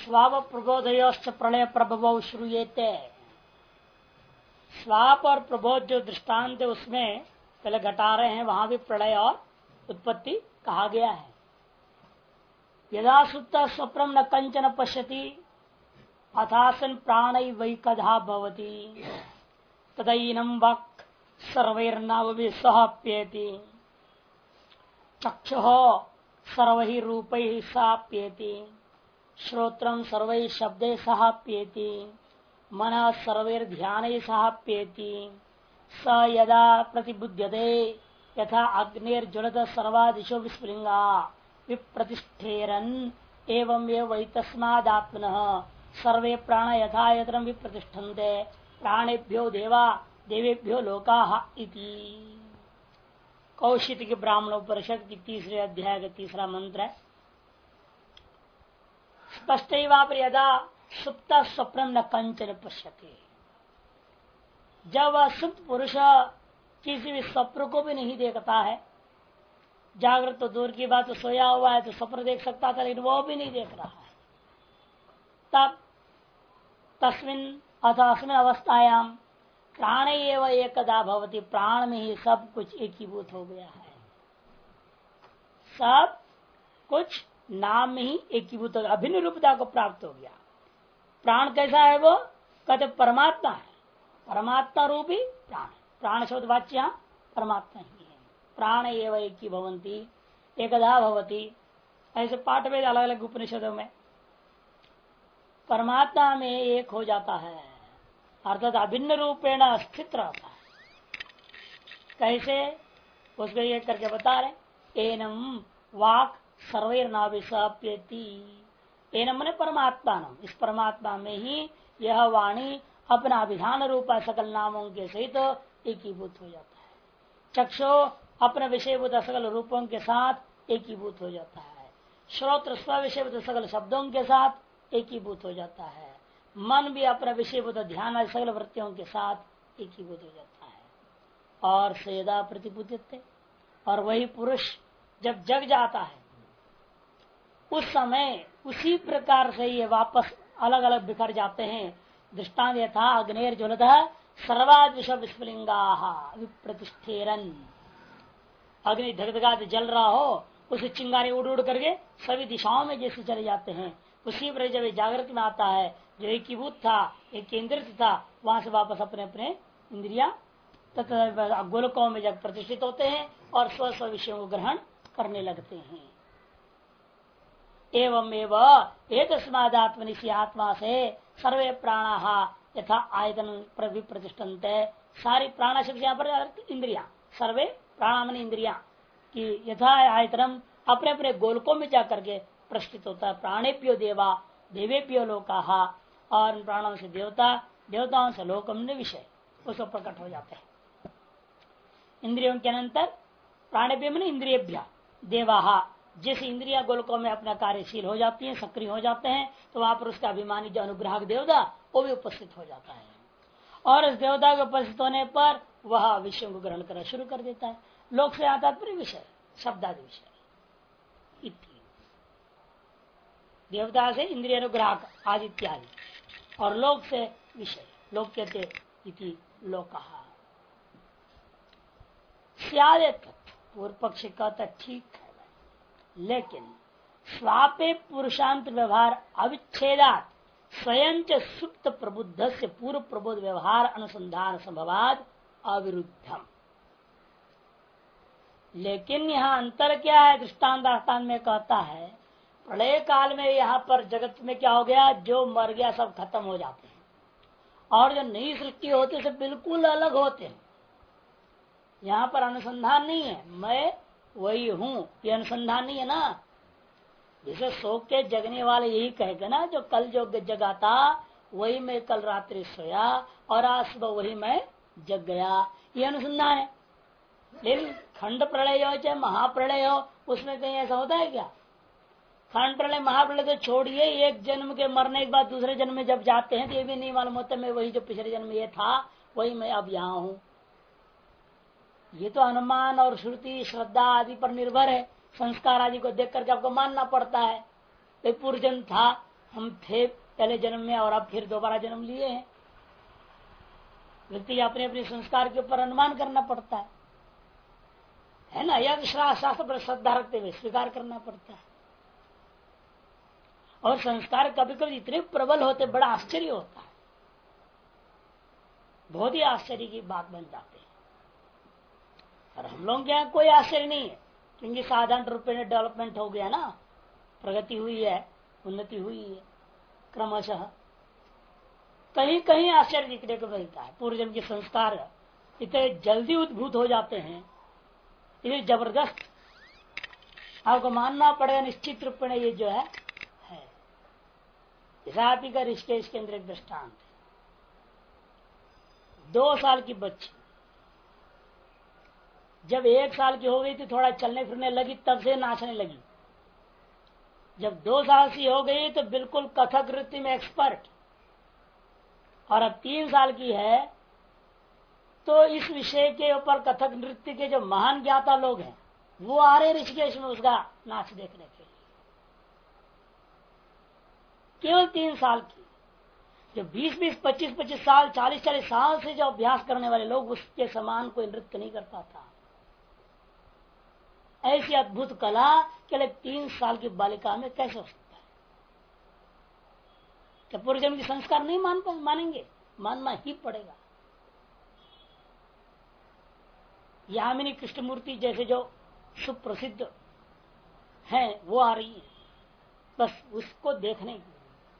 Swap प्रबोधयोश्च प्रलय प्रभव श्रूयेते। Swap और प्रबोध जो दृष्टांत है उसमें पहले घटा रहे हैं, वहां भी प्रलय और उत्पत्ति कहा गया है। यदा सुप्त स्वप्नम न कंचन पश्यति अथासन प्राण वै कधा भवति तदैनम वक् सर्वैर्नव सहप्येति चक्षुः सर्वैः रूपैः साप्येति श्रोत्रं सर्वैः शब्दैः साप्येति मनः सर्वैर्ध्यानैः साप्येति स यदा प्रतिबुध्यते यथा अग्निर्ज्वलत सर्वादिशो विस्फुलिंगा विप्रतिष्ठेरन् एवं वैतस्मादात्मनः सर्वे प्राण यथा यत्रं विप्रतिष्ठन्ते प्राणेभ्यो देवा देवेभ्यो लोकाः इति। कौशिक ब्राह्मणोपनिषद की तीसरे अध्याय का तीसरा मंत्र है। स्पष्ट यदा सुप्त स्वप्न न कंचन पश्यते, जब वह सुप्त पुरुष किसी भी स्वप्न को भी नहीं देखता है, जागृत तो दूर की बात, तो सोया हुआ है तो स्वप्न देख सकता था लेकिन वो भी नहीं देख रहा है, तब तस्मिन अथवा अस्मिन अवस्थायाम प्राण एवं एकदा भवति, प्राण में ही सब कुछ एकीभूत हो गया है, सब कुछ नाम में ही एकीभूत हो गया, अभिन्न रूपता को प्राप्त हो गया। प्राण कैसा है? वो कहते परमात्मा है, परमात्मा रूपी प्राण। प्राण शब्द वाच्य यहाँ परमात्मा ही है। प्राण एवं एकी भवंती एकदा भवती, ऐसे पाठ में अलग अलग उपनिषदों में परमात्मा में एक हो जाता है, अर्थात अभिन्न रूपेण स्थित रहता है। कैसे? उसको ये करके बता रहे, एनम वाक सर्वैर्नाभिसाप्येति। एनम ने परमात्मा नाम, इस परमात्मा में ही यह वाणी अपना अभिधान रूपा सकल नामों के सहित एकीभूत हो जाता है। चक्षु अपने विषयभूत सकल रूपों के साथ एकीभूत हो जाता है। श्रोत्र स्व विषयभूत सकल शब्दों के साथ एकीभूत हो जाता है। मन भी अपने विषयभूत ध्यान सकल वृत्तियों के साथ एकीभूत हो जाता है। और सदा प्रतिभूत, और वही पुरुष जब जग जाता है उस समय उसी प्रकार से ये वापस अलग अलग बिखर जाते हैं। दृष्टांत यथा अग्नेर ज्वलत सर्वादिश विस्फुलिंगा विप्रतिष्ठेरन, अग्नि धगधगाते जल रहा हो, उसे चिंगारी उड़ उड़ करके सभी दिशाओं में जैसे चले जाते हैं, उसी पर जब जागृत में आता है, जो एकीभूत था, एक केंद्रित था, वहां से वापस अपने अपने इंद्रिया तथा गोलकों में जब प्रतिष्ठित होते हैं और स्व स्व विषयों को ग्रहण करने लगते हैं। एवं एतस्मादात्मनि से आत्मा से सर्वे प्राणा यथा आयतन विप्रतिष्ठन्ते, सारी प्राण शब्द यहाँ पर इंद्रिया, सर्वे प्राण इंद्रिया की यथा आयतनम अपने अपने गोलकों में जाकर के प्रतिष्ठित होता है। प्राणेभ्यो देवा देवेभ्यो लोकाहा, और प्राणों से देवता, देवताओं से लोक विषय उसको प्रकट हो जाते हैं। इंद्रियों के अनंतर प्राणेभ्य में इंद्रियभ्य देवाहा, जैसे इंद्रिया गोलकों में अपना कार्यशील हो जाती है, सक्रिय हो जाते हैं, तो वहां पर उसका अभिमानी जो अनुग्राहक देवता वो भी उपस्थित हो जाता है। और इस देवता के उपस्थित होने पर वह विषयों को ग्रहण करना शुरू कर देता है। लोक से आता है विषय, शब्दादि विषय। देवता से इंद्रिय अनुग्राहक आदि इत्यादि, और लोक से विषय, लोक कहते इति लोकहा। पूर्व पक्ष कहता ठीक है, लेकिन स्वापे पुरुषांत व्यवहार अविच्छेदात स्वयं सुप्त प्रबुद्ध से पूर्व प्रबोध व्यवहार अनुसंधान संभवाद अविरुद्धम। लेकिन यहाँ अंतर क्या है? दृष्टांत में कहता है, प्रलय काल में यहाँ पर जगत में क्या हो गया, जो मर गया सब खत्म हो जाते हैं, और जो नई सृष्टि होती है सब बिल्कुल अलग होते हैं। यहाँ पर अनुसंधान नहीं है, मैं वही हूँ, ये अनुसंधान नहीं है ना। जैसे सो के जगने वाले यही कहेगा ना, जो कल जो जगा था वही मैं कल रात्रि सोया और आज सुबह वही मैं जग गया, ये अनुसंधान है। लेकिन खंड प्रलय हो चाहे महाप्रलय हो, उसमें कहीं ऐसा होता है क्या? खंड प्रलय महाप्रलय तो छोड़िए, एक जन्म के मरने के बाद दूसरे जन्म में जब जाते हैं तो ये भी नहीं मालूम होता मैं वही जो पिछले जन्म में ये था वही मैं अब यहाँ हूँ। ये तो अनुमान और श्रुति श्रद्धा आदि पर निर्भर है। संस्कार आदि को देख करके आपको मानना पड़ता है। पूर्व जन्म था, हम थे पहले जन्म में और अब फिर दोबारा जन्म लिए हैं। व्यक्ति अपने अपने संस्कार के ऊपर अनुमान करना पड़ता है ना। यह शास्त्र पर श्रद्धा रखते हुए स्वीकार करना पड़ता है। और संस्कार कभी कभी इतने प्रबल होते, बड़ा आश्चर्य होता है, बहुत ही आश्चर्य की बात बन जाते हैं। और हम लोग के यहाँ कोई आश्चर्य नहीं है, क्योंकि साधारण रूप में डेवलपमेंट हो गया ना, प्रगति हुई है, उन्नति हुई है क्रमशः। कहीं कहीं आश्चर्य दिखने को मिलता है। पूर्व जन्म के संस्कार इतने जल्दी उद्भूत हो जाते हैं, इतने जबरदस्त, आपको मानना पड़ेगा निश्चित रूप में ये जो है। आप ही का ऋषिकेश के अंदर एक दृष्टांत है। 2 साल की बच्ची जब 1 साल की हो गई थी, थोड़ा चलने फिरने लगी, तब से नाचने लगी। जब 2 साल की हो गई तो बिल्कुल कथक नृत्य में एक्सपर्ट, और अब 3 साल की है तो इस विषय के ऊपर कथक नृत्य के जो महान ज्ञाता लोग हैं वो आ रहे ऋषिकेश में उसका नाच देखने के लिए। केवल 3 साल की, जो 20-20, 25-25 साल, 40-40 साल से जो अभ्यास करने वाले लोग, उसके समान कोई नृत्य नहीं कर पाता। ऐसी अद्भुत कला केवल 3 साल की बालिका में कैसे हो सकता है? क्या पूर्व जन्म के संस्कार नहीं मानेंगे? मानना ही पड़ेगा। यामिनी कृष्णमूर्ति जैसे जो सुप्रसिद्ध हैं वो आ रही है, बस उसको देखने के लिए।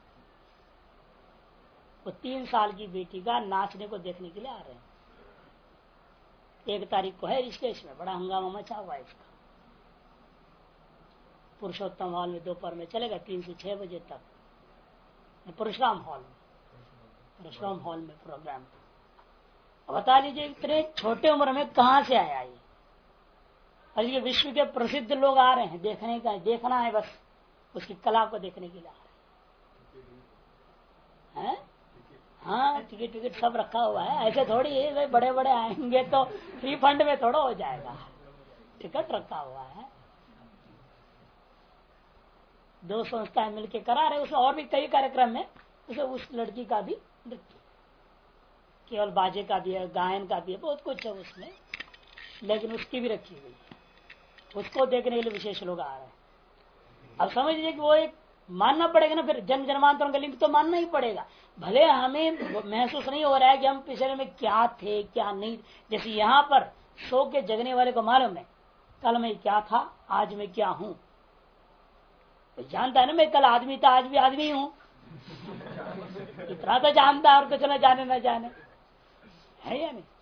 वो 3 साल की बेटी का नाचने को देखने के लिए आ रहे हैं। 1 तारीख को है ऋषिकेश में, बड़ा हंगामा मचा हुआ है इसका। पुरुषोत्तम हॉल में दोपहर में चलेगा 3 से 6 बजे तक, परशुराम हॉल में प्रोग्राम। बता लीजिए इतने छोटे उम्र में कहां से आया ये? और ये विश्व के प्रसिद्ध लोग आ रहे हैं देखने का, देखना है बस, उसकी कला को देखने के लिए आ रहे हैं। हाँ, टिकट सब रखा हुआ है। ऐसे थोड़ी है भाई बड़े बड़े आएंगे तो फ्री फंड में थोड़ा हो जाएगा, टिकट रखा हुआ है। 2 संस्थाएं मिलकर करा रहे, उसमें और भी कई कार्यक्रम है। उसे उस लड़की का भी नृत्य, केवल बाजे का भी है, गायन का भी है, बहुत कुछ है उसमें, लेकिन उसकी भी रखी हुई है। उसको देखने के लिए विशेष लोग आ रहे हैं। अब समझ लीजिए कि वो एक मानना पड़ेगा ना, फिर जन्म जन्मांतरों का लिंक तो मानना ही पड़ेगा। भले हमें महसूस नहीं हो रहा है कि हम पिछले में क्या थे क्या नहीं। जैसे यहाँ पर सो के जगने वाले को मालूम है कल मैं क्या था, आज मैं क्या हूँ। तो जानता है ना, मैं कल आदमी था, आज भी आदमी हूँ। इतना तो जानता है, और कुछ न जाने न जाने, है या नहीं?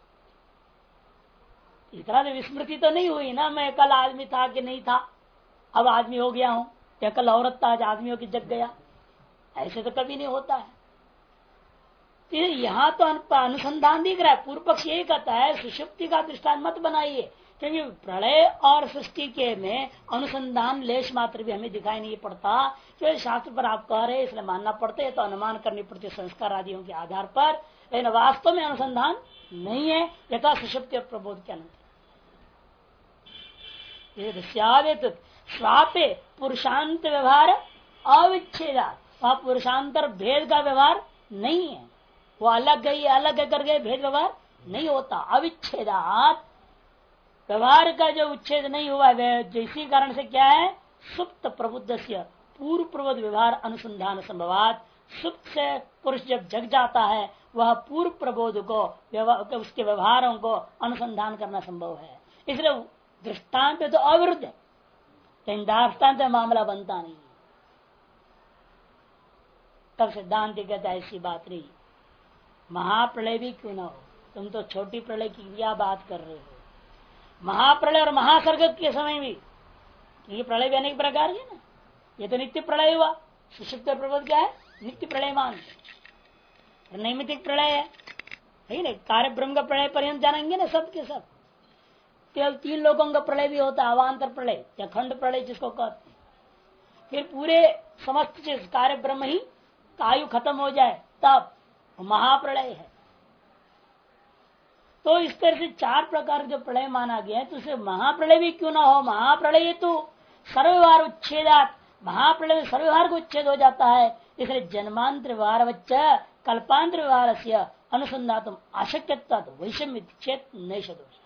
इतना तो विस्मृति तो नहीं हुई ना, मैं कल आदमी था कि नहीं था, अब आदमी हो गया हूँ, या कल औरत था आज आदमी हो के जग गया। ऐसे तो कभी नहीं होता है। तो यहाँ तो अनुसंधान दिख रहा है। पूर्व पक्ष यही कहता है सुषुप्ति का दृष्टांत मत बनाइए, क्योंकि प्रलय और सृष्टि के में अनुसंधान लेश मात्र भी हमें दिखाई नहीं पड़ता। तो शास्त्र पर आप कह रहे इसलिए मानना पड़ता है, तो अनुमान करनी पड़ती संस्कार आदियों के आधार पर, लेकिन वास्तव में अनुसंधान नहीं है। यथा सुषुप्ति और प्रबोध के अनंतर स्वापे पुरुषांत व्यवहार अविच्छेदा, वहां पुरुषांतर भेद का व्यवहार नहीं है। वो अलग गई अलग करके भेद व्यवहार नहीं होता। अविच्छेदात व्यवहार का जो उच्छेद नहीं हुआ है, इसी कारण से क्या है, सुप्त प्रबुद्ध से पूर्व प्रबुद्ध व्यवहार अनुसंधान संभवात। सुप्त से पुरुष जब जग जाता है वह पूर्व प्रबोध को उसके व्यवहारों को अनुसंधान करना संभव है। इसलिए दृष्टांत तो अविरुद्ध है, लेकिन दृष्टांत मामला बनता नहीं। तब सिद्धांत कहता है ऐसी बात नहीं, महाप्रलय भी क्यों ना हो, तुम तो छोटी प्रलय की क्या बात कर रहे हो। महाप्रलय और महासर्ग के समय भी, ये प्रलय भी अनेक प्रकार के ना, ये तो नित्य प्रलय हुआ। सुषुप्त प्रबोध क्या है, नित्य प्रलय मान नैमितिक प्रलय है नहीं। कार्य ब्रह्म का प्रलय पर्यंत जानेंगे ना सब के सब। केवल 3 लोगों का प्रलय भी होता है, अवान्तर प्रलय या खंड प्रलय जिसको कहते हैं। फिर पूरे समस्त चीज कार्य ब्रह्म ही आयु खत्म हो जाए तब महाप्रलय है। तो इस तरह से 4 प्रकार जो प्रलय माना गया है, तो उसे महाप्रलय भी क्यों ना हो। महाप्रलय तो सर्वव्यवहार उच्छेदात महाप्रलय में सर्वव्यवहार को उच्छेद हो जाता है। इसलिए जन्मांतर व्यवहार कल्पांतर व्यवहार से अनुसंधातुम अशक्यता वैषम्य चेत नैष दोष।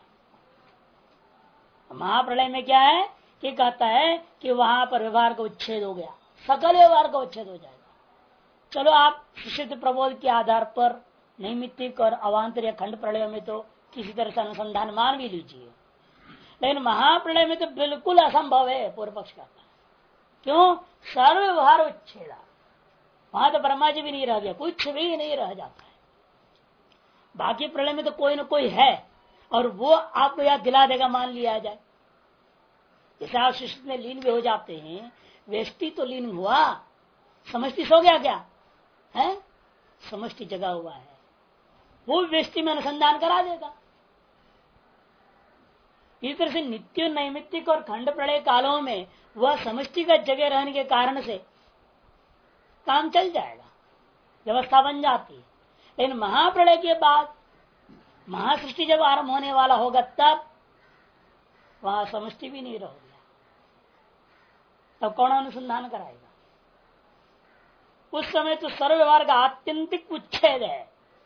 महाप्रलय में क्या है कि कहता है कि वहां पर व्यवहार का उच्छेद हो गया, सकल व्यवहार का उच्छेद हो जाएगा। चलो आप शिष्ट प्रबोध के आधार पर नैमित्तिक और अवांतर या खंड प्रलय में तो किसी तरह से अनुसंधान मान भी लीजिए, लेकिन महाप्रलय में तो बिल्कुल असंभव है, पूर्व पक्ष कहता है। क्यों? सर्व व्यवहार उच्छेदा, वहां तो ब्रह्मा जी भी नहीं रह गया, कुछ भी नहीं रह जाता है। बाकी प्रलय में तो कोई न कोई है और वो आपको याद दिला देगा, मान लिया जाए। जैसे आप शिष्ट में लीन भी हो जाते हैं, व्यष्टि तो लीन हुआ, समष्टि सो गया क्या है? समष्टि जगा हुआ है, वो व्यष्टि में अनुसंधान करा देगा। इस तरह से नित्य नैमित्तिक और खंड प्रलय कालों में वह समष्टि का जगह रहने के कारण से काम चल जाएगा, व्यवस्था बन जाती है। लेकिन महाप्रलय के बाद महासृष्टि जब आरंभ होने वाला होगा तब वहां समष्टि भी नहीं रहेगा, तब कौन अनुसंधान कराएगा? उस समय तो सर्व व्यवहार का आत्यंतिक उच्छेद है।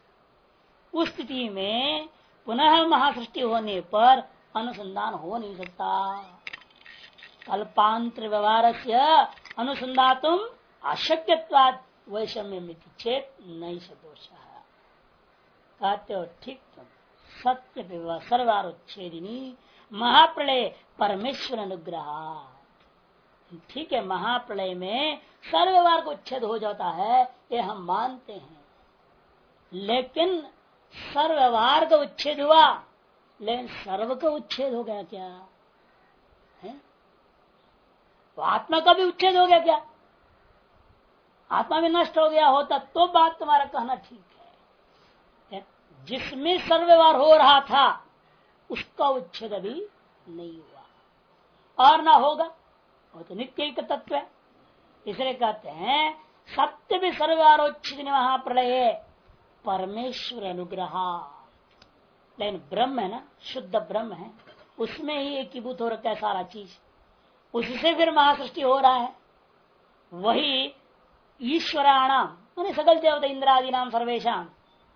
उस स्थिति में पुनः महासृष्टि होने पर अनुसंधान हो नहीं सकता। कल्पांतर व्यवहार से अनुसंधातुम अशक्यत्वाद वैषम्य चेत नहीं दोष। कहते हो ठीक, तुम सत्य सर्वारोच्छेदिनी महाप्रलय परमेश्वर अनुग्रह। ठीक है, महाप्रलय में सर्वव्यवहार को उच्छेद हो जाता है, ये हम मानते हैं। लेकिन सर्वव्यवहार का उच्छेद हुआ, लेकिन सर्व का उच्छेद हो गया क्या है? तो आत्मा का भी उच्छेद हो गया क्या? आत्मा भी नष्ट हो गया होता तो बात तुम्हारा कहना ठीक है। जिसमें सर्वव्यवहार हो रहा था उसका उच्छेद अभी नहीं हुआ और ना होगा, वो तो नित्य एक तत्व है। इसलिए कहते हैं सत्य भी सर्वव्यवहारोच्छेद महाप्रलय परमेश्वर अनुग्रह। लेकिन ब्रह्म है ना, शुद्ध ब्रह्म है, उसमें ही एकीभूत हो रखा है सारा चीज, उससे फिर महासृष्टि हो रहा है। वही ईश्वराणाम माने सकल देवता इंद्रादि नाम सर्वेशम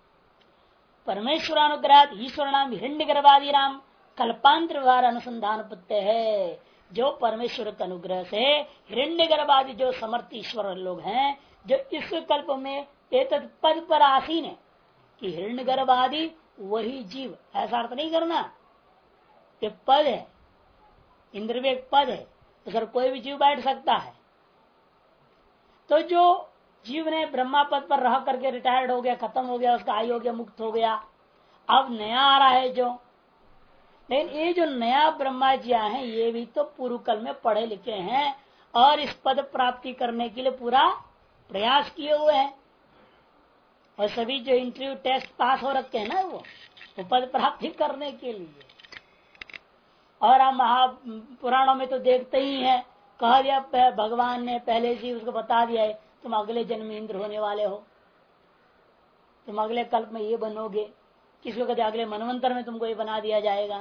परमेश्वरानुग्रह ईश्वर नाम हिरण्य गर्भादि नाम कल्पांतर व्यवहार अनुसंधान पुत्य है। जो परमेश्वर के अनुग्रह से हिरण्य गर्भादि जो समर्थ ईश्वर लोग हैं, जो इस कल्प में एतत् पद पर आसीन है कि हिरण्य गर्भादि वही जीव, ऐसा अर्थ नहीं करना। ये पद है, इंद्र भी एक पद है, अगर कोई भी जीव बैठ सकता है। तो जो जीव ने ब्रह्मा पद पर रह करके रिटायर्ड हो गया, खत्म हो गया, उसका आयु हो गया, मुक्त हो गया, अब नया आ रहा है जो। लेकिन ये जो नया ब्रह्मा जी आए हैं, ये भी तो पूर्व कल में पढ़े लिखे हैं और इस पद प्राप्ति करने के लिए पूरा प्रयास किए हुए हैं। और सभी जो इंटरव्यू टेस्ट पास हो रखे हैं ना, वो पद प्राप्ति करने के लिए। और हम महापुराणों में तो देखते ही हैं, कह दिया भगवान ने पहले से उसको बता दिया है, तुम अगले जन्म में इंद्र होने वाले हो, तुम अगले कल्प में ये बनोगे। किसी को कहते अगले मनवंतर में तुमको ये बना दिया जाएगा।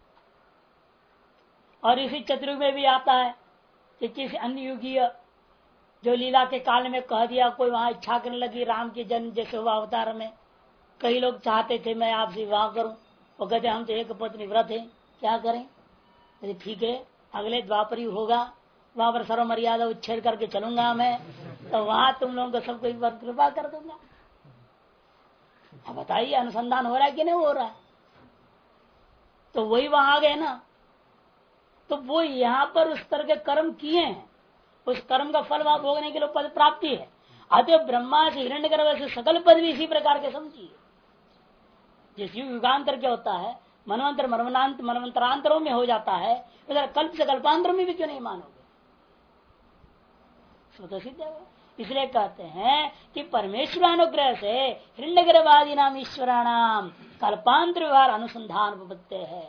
और इसी चतुर्युग में भी आता है कि किसी अन्य युगीय जो लीला के काल में कह दिया, कोई वहां इच्छा करने लगी राम के जन्म जैसे हुआ अवतार में, कई लोग चाहते थे मैं आपसे विवाह करूं, वो कहते हम तो एक पत्नी व्रत है, क्या करें? ठीक है, अगले द्वापर युग होगा, वहां पर सर्व मर्यादा उच्छेद करके चलूंगा मैं, तो वहां तुम लोगों को सबको एक बार कृपा कर दूंगा। अब बताइए अनुसंधान हो रहा है कि नहीं हो रहा है? तो वही वहां आ गए ना। तो वो यहाँ पर उस तरह के कर्म किए हैं, उस कर्म का फल वहां भोगने के लिए पद प्राप्ति है। अतः ब्रह्मा से हिरण्यगर्भ से सकल पद भी इसी प्रकार के समझिए। जिस युगांतर क्या होता है, मनवंतर मनवंतरांतरों में हो जाता है, उधर कल्प से कल्पांतर में भी क्यों नहीं मानोगे? स्वतः सिद्ध है। इसलिए कहते हैं कि परमेश्वरानुग्रह से हिरण्यगर्भादि नाम ईश्वराणाम कल्पांतर व्यवहार अनुसंधान उपपत्ति है।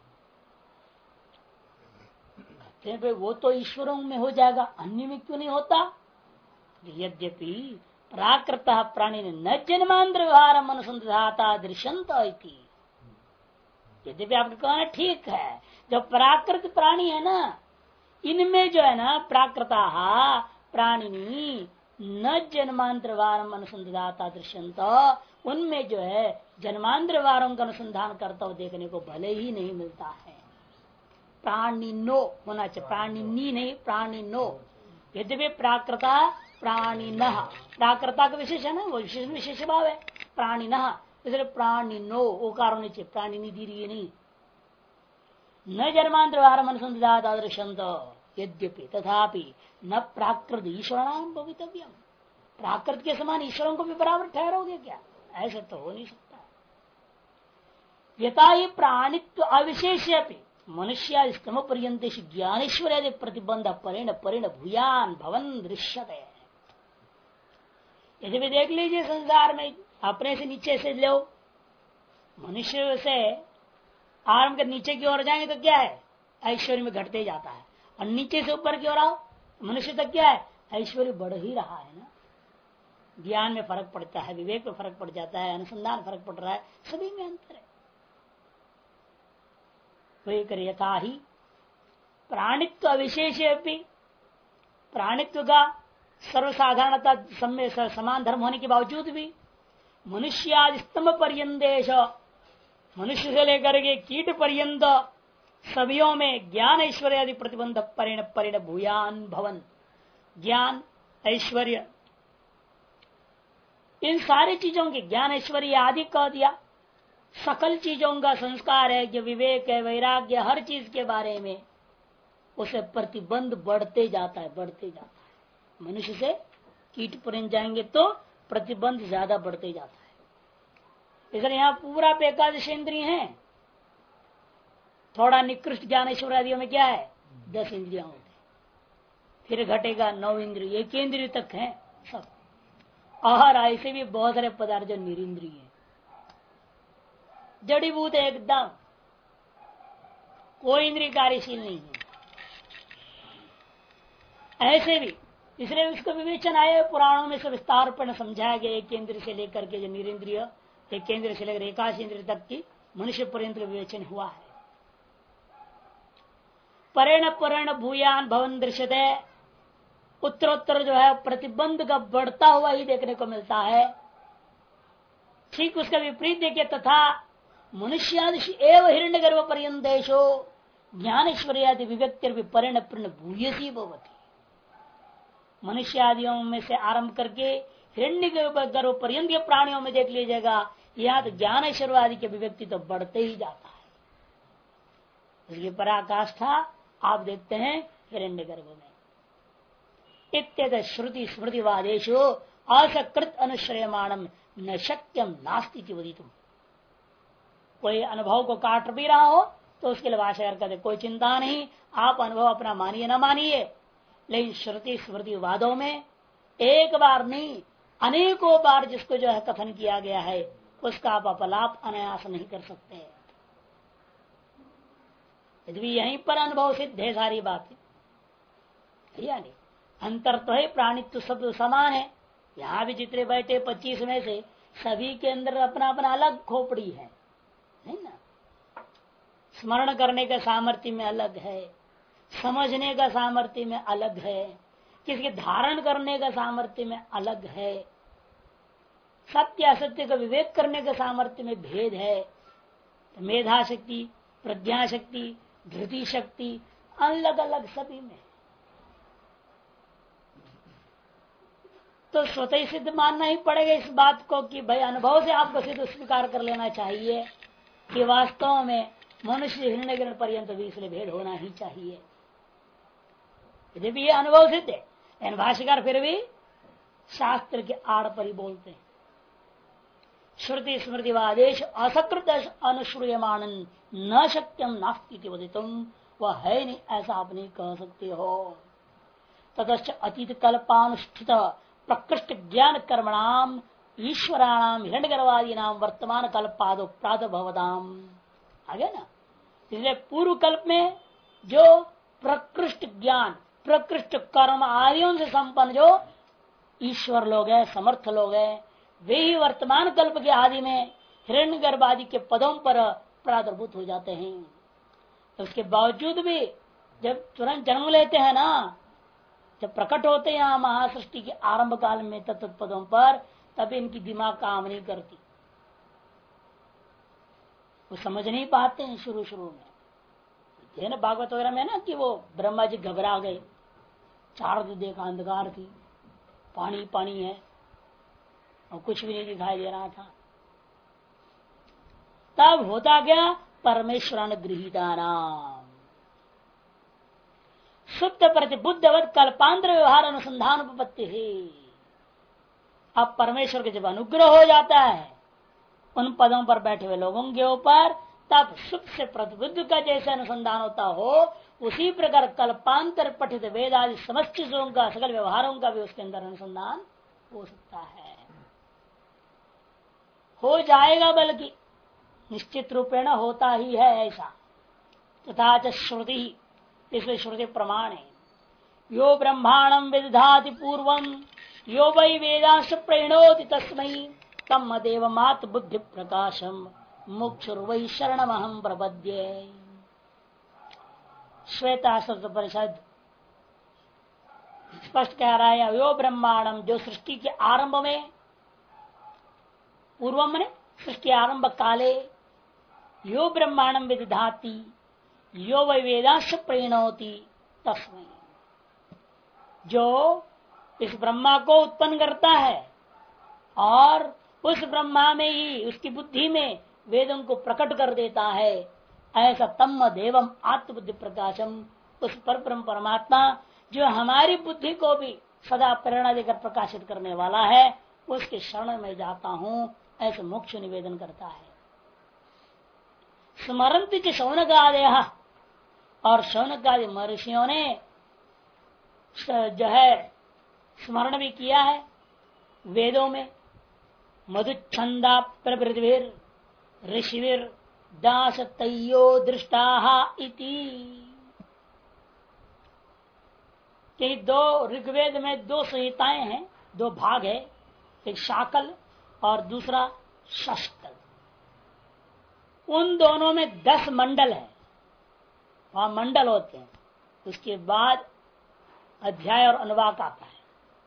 कहते हैं वो तो ईश्वरों में हो जाएगा, अन्य में क्यों नहीं होता? यद्यपि प्राकृत प्राणी ने न जन्मांतर व्यवहार अनुसंधाता दृश्यंत। यद्यपि आपका कहना ठीक है, जो प्राकृत प्राणी है ना, इनमें जो है ना प्राकृता प्राणिनी न जन्मांतर वारम अनुसंधाता दृश्यंत, उनमें जो है जन्मांतर वारों का अनुसंधान करता हुआ देखने को भले ही नहीं मिलता है। प्राणिनो होना चाहिए, प्राणिनी नहीं प्राणिनो। यद्यपि प्राकृता प्राणिन, प्राकृता का विशेषण है वो विशेष भाव है प्राणिन, इसलिए प्राणिनो ओकार होने चाहिए, प्राणिनी दीर्घ नहीं। न जन्मांतर वारम अनुसंधाता दृश्यंत यद्यपि तथापि न प्राकृत ईश्वराणाम भवितव्यम, प्राकृत के समान ईश्वरों को भी बराबर ठहरोगे क्या? ऐसा तो हो नहीं सकता। यथा ही प्राणित्व अविशेष मनुष्य स्तम पर्यंत ज्ञानेश्वर प्रतिबंध परिण परिण भूयान भवन दृश्यते। यदि भी देख लीजिए संसार में अपने से नीचे से लो, मनुष्य से आरंभ कर नीचे की ओर जाएंगे तो क्या है ऐश्वर्य में घटते जाता है, और नीचे से ऊपर की ओर आओ मनुष्य तक क्या है ऐश्वर्य बढ़ ही रहा है ना। ज्ञान में फर्क पड़ता है, विवेक में फर्क पड़ जाता है, अनुसंधान फर्क पड़ रहा है, सभी में अंतर है। वही कर यथा ही प्राणित्व अविशेष, प्राणित्व का सर्वसाधारणता समान धर्म होने के बावजूद भी मनुष्यादि स्तंभ पर्यंदेश, मनुष्य से लेकर के कीट पर्यंत सभीयों में ज्ञान ऐश्वर्य आदि प्रतिबंध परिण परिण भूयान भवन, ज्ञान ऐश्वर्य इन सारी चीजों के ज्ञान ऐश्वर्य आदि कह दिया। सकल चीजों का संस्कार है, जो विवेक है वैराग्य हर चीज के बारे में उसे प्रतिबंध बढ़ते जाता है, बढ़ते जाता है। मनुष्य से कीट पर्यंत जाएंगे तो प्रतिबंध ज्यादा बढ़ते जाता है। इसलिए यहाँ पूरा पे एकादश इंद्रिय है, थोड़ा निकृष्ट ज्ञान ऐश्वर्य आदियों में क्या है 10 इंद्रियां होती, फिर घटेगा 9 इंद्रिय, 1 इंद्रिय तक है सब। और ऐसे भी बहुत सारे पदार्थ जो निरिंद्रिय है, जड़ी बूत है एकदम, कोई इंद्रिय कार्यशील नहीं है। ऐसे भी इसलिए उसका विवेचन आया पुराणों में सब विस्तार पर समझाया गया। एक केंद्र से लेकर के जो निरिंद्रिय, एक केंद्र से लेकर एकादश इंद्रिय तक की मनुष्य पर्यंत विवेचन हुआ है। परेण परेण भूयान भवन दृश्यते, उत्तरोत्तर जो है प्रतिबंध का बढ़ता हुआ ही देखने को मिलता है। ठीक उसका विपरीत देखिए, तथा मनुष्यादिश एवं हिरण्य गर्भ पर्यंतेशो ज्ञान ऐश्वर्यादि विव्यक्ति परिण परिण भूयसी भवती। मनुष्यादियों में से आरंभ करके हिरण्य गर्भ पर्यंत के प्राणियों में देख लीजिएगा, यहाँ तो ज्ञान ऐश्वर्य आदि के विव्यक्ति तो बढ़ते ही जाता है। इसकी पराकाष्ठा आप देखते हैं हिरण्य गर्भ में। इत्यत श्रुति स्मृतिवादेशो असकृत अनुश्रयमाणम न शक्यम नास्ति की वदितुम। कोई अनुभव को काट भी रहा हो तो उसके लिए भाषा करते कोई चिंता नहीं, आप अनुभव अपना मानिए न मानिए, लेकिन श्रुति स्मृति वादों में एक बार नहीं अनेकों बार जिसको जो है कथन किया गया है उसका आप अपलाप अनायास नहीं कर सकते। यदि यहीं पर अनुभव सिद्ध है सारी बातें, यानी अंतर तो है, प्राणित्व शब्द समान है। यहाँ भी जितने बैठे 25 में से सभी के अंदर अपना अपना अलग खोपड़ी है ना। स्मरण करने का सामर्थ्य में अलग है, समझने का सामर्थ्य में अलग है, किसी के धारण करने का सामर्थ्य में अलग है, सत्य असत्य का विवेक करने के सामर्थ्य में भेद है। मेधा शक्ति, प्रज्ञा शक्ति, धृति शक्ति अलग अलग सभी में। तो स्वतः सिद्ध मानना ही पड़ेगा इस बात को कि भाई अनुभव से आपको सिद्ध स्वीकार कर लेना चाहिए कि वास्तव में मनुष्य हिरण्यगर्भ पर्यंत भी इसलिए भेद होना ही चाहिए। यदि भी ये अनुभव सिद्ध है, भाष्यकार फिर भी शास्त्र के आड़ पर ही बोलते हैं। श्रुति स्मृतिवादेश असकृत अनुश्रूयमाण न शक्यम नास्ति वदितुम, वह है नहीं ऐसा आप नहीं कह सकते हो। ततश्च अतीत कल्पानुष्ठित प्रकृष्ट ज्ञान कर्मणाम ईश्वराणाम हिरण्यगर्भादि नाम वर्तमान कल्पादो प्रादुर्भवताम। आगे ना, इसलिए पूर्व कल्प में जो प्रकृष्ट ज्ञान प्रकृष्ट कर्म आदियों से संपन्न जो ईश्वर लोग हैं, समर्थ लोग हैं, वे ही वर्तमान कल्प के आदि में हिरण्यगर्भ आदि के पदों पर प्रादुर्भूत हो जाते हैं। तो उसके बावजूद भी जब तुरंत जन्म लेते हैं ना, जब प्रकट होते हैं यहाँ महासृष्टि के आरंभ काल में तत्पदों पर, तब इनकी दिमाग काम नहीं करती, वो समझ नहीं पाते हैं शुरू शुरू में। ना भागवत वगैरह में ना कि वो ब्रह्मा जी घबरा गए, चार दिन देखा अंधकार थी, पानी पानी है और कुछ भी नहीं दिखाई दे रहा था। तब होता क्या, परमेश्वरानुगृहीता नाम सुप्त प्रतिबुद्धवत कल्पांतर व्यवहार अनुसंधान उपपत्ति है। अब परमेश्वर के जब अनुग्रह हो जाता है उन पदों पर बैठे हुए लोगों के ऊपर, तब सुप्त से प्रतिबुद्ध का जैसे अनुसंधान होता हो, उसी प्रकार कल्पांतर पठित वेद आदि समस्त चीजों का, सकल व्यवहारों का भी उसके अंदर अनुसंधान हो सकता है, हो जाएगा, बल्कि निश्चित रूपेण होता ही है ऐसा। तथा च श्रुति, इसलिए श्रुति प्रमाण है। यो ब्रह्मांडम विदधाति पूर्वम यो वै वेदांश प्रणोति तस्मै तम देव मात बुद्धि प्रकाशम मुक्षुर्वै शरणमहं प्रपद्ये। श्वेताश्वत परिषद स्पष्ट कह रहा है, यो ब्रह्मांडम, जो सृष्टि के आरंभ में, पूर्वम ने सृष्टि आरंभ काले, यो ब्रह्मांडम विदधाति यो वै वेदांश प्रणोति तस्मै, जो इस ब्रह्मा को उत्पन्न करता है और उस ब्रह्मा में ही, उसकी बुद्धि में वेदों को प्रकट कर देता है, ऐसा तम देवम आत्मबुद्धि प्रकाशम, उस पर ब्रह्म परमात्मा जो हमारी बुद्धि को भी सदा प्रेरणा देकर प्रकाशित करने वाला है, उसके शरण में जाता हूं, ऐसे मोक्ष निवेदन करता है। स्मरंती शौनक आदय, और शौनक आदि महर्षियों ने जो है स्मरण भी किया है वेदों में। मधुच्छंदा प्रभृतिवीर ऋषिवीर दास तयो दृष्टा इति, कि दो ऋग्वेद में दो संहिताएं हैं, दो भाग है, एक शाकल और दूसरा शस्कल। उन दोनों में 10 मंडल है, वहां मंडल होते हैं, उसके बाद अध्याय और अनुवाक आता है।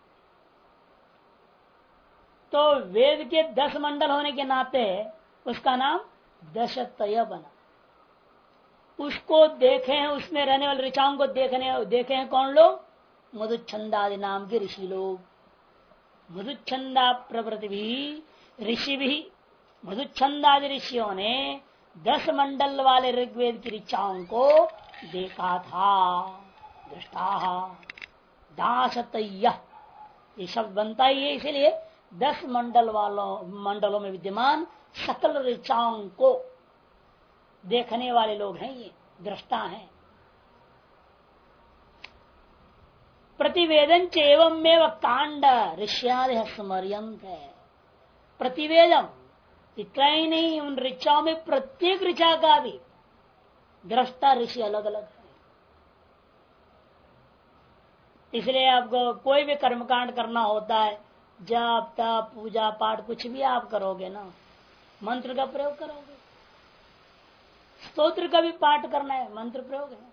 तो वेद के 10 मंडल होने के नाते उसका नाम दशतय बना। उसको देखे हैं, उसमें रहने वाले ऋचाओं को देखे हैं कौन लोग? मधुच्छंदादि नाम के ऋषि लोग। मधुच्छंदा प्रवृत्ति भी ऋषि भी, मधुच्छंदादि ऋषियों ने 10 मंडल वाले ऋग्वेद की ऋचाओं को देखा था। दृष्टा दासतय, ये शब्द बनता ही है, इसीलिए 10 मंडलों में विद्यमान सकल ऋचाओं को देखने वाले लोग हैं, ये दृष्टा हैं। प्रतिवेदन एवं में कांड ऋष्यादि स्मर्यंत है। प्रतिवेदन इतना ही नहीं, उन ऋचाओं में प्रत्येक ऋचा का भी दृष्टा ऋषि अलग अलग है। इसलिए आपको कोई भी कर्मकांड करना होता है, जाप तप पूजा पाठ कुछ भी आप करोगे ना, मंत्र का प्रयोग करोगे, स्तोत्र का भी पाठ करना है, मंत्र प्रयोग है।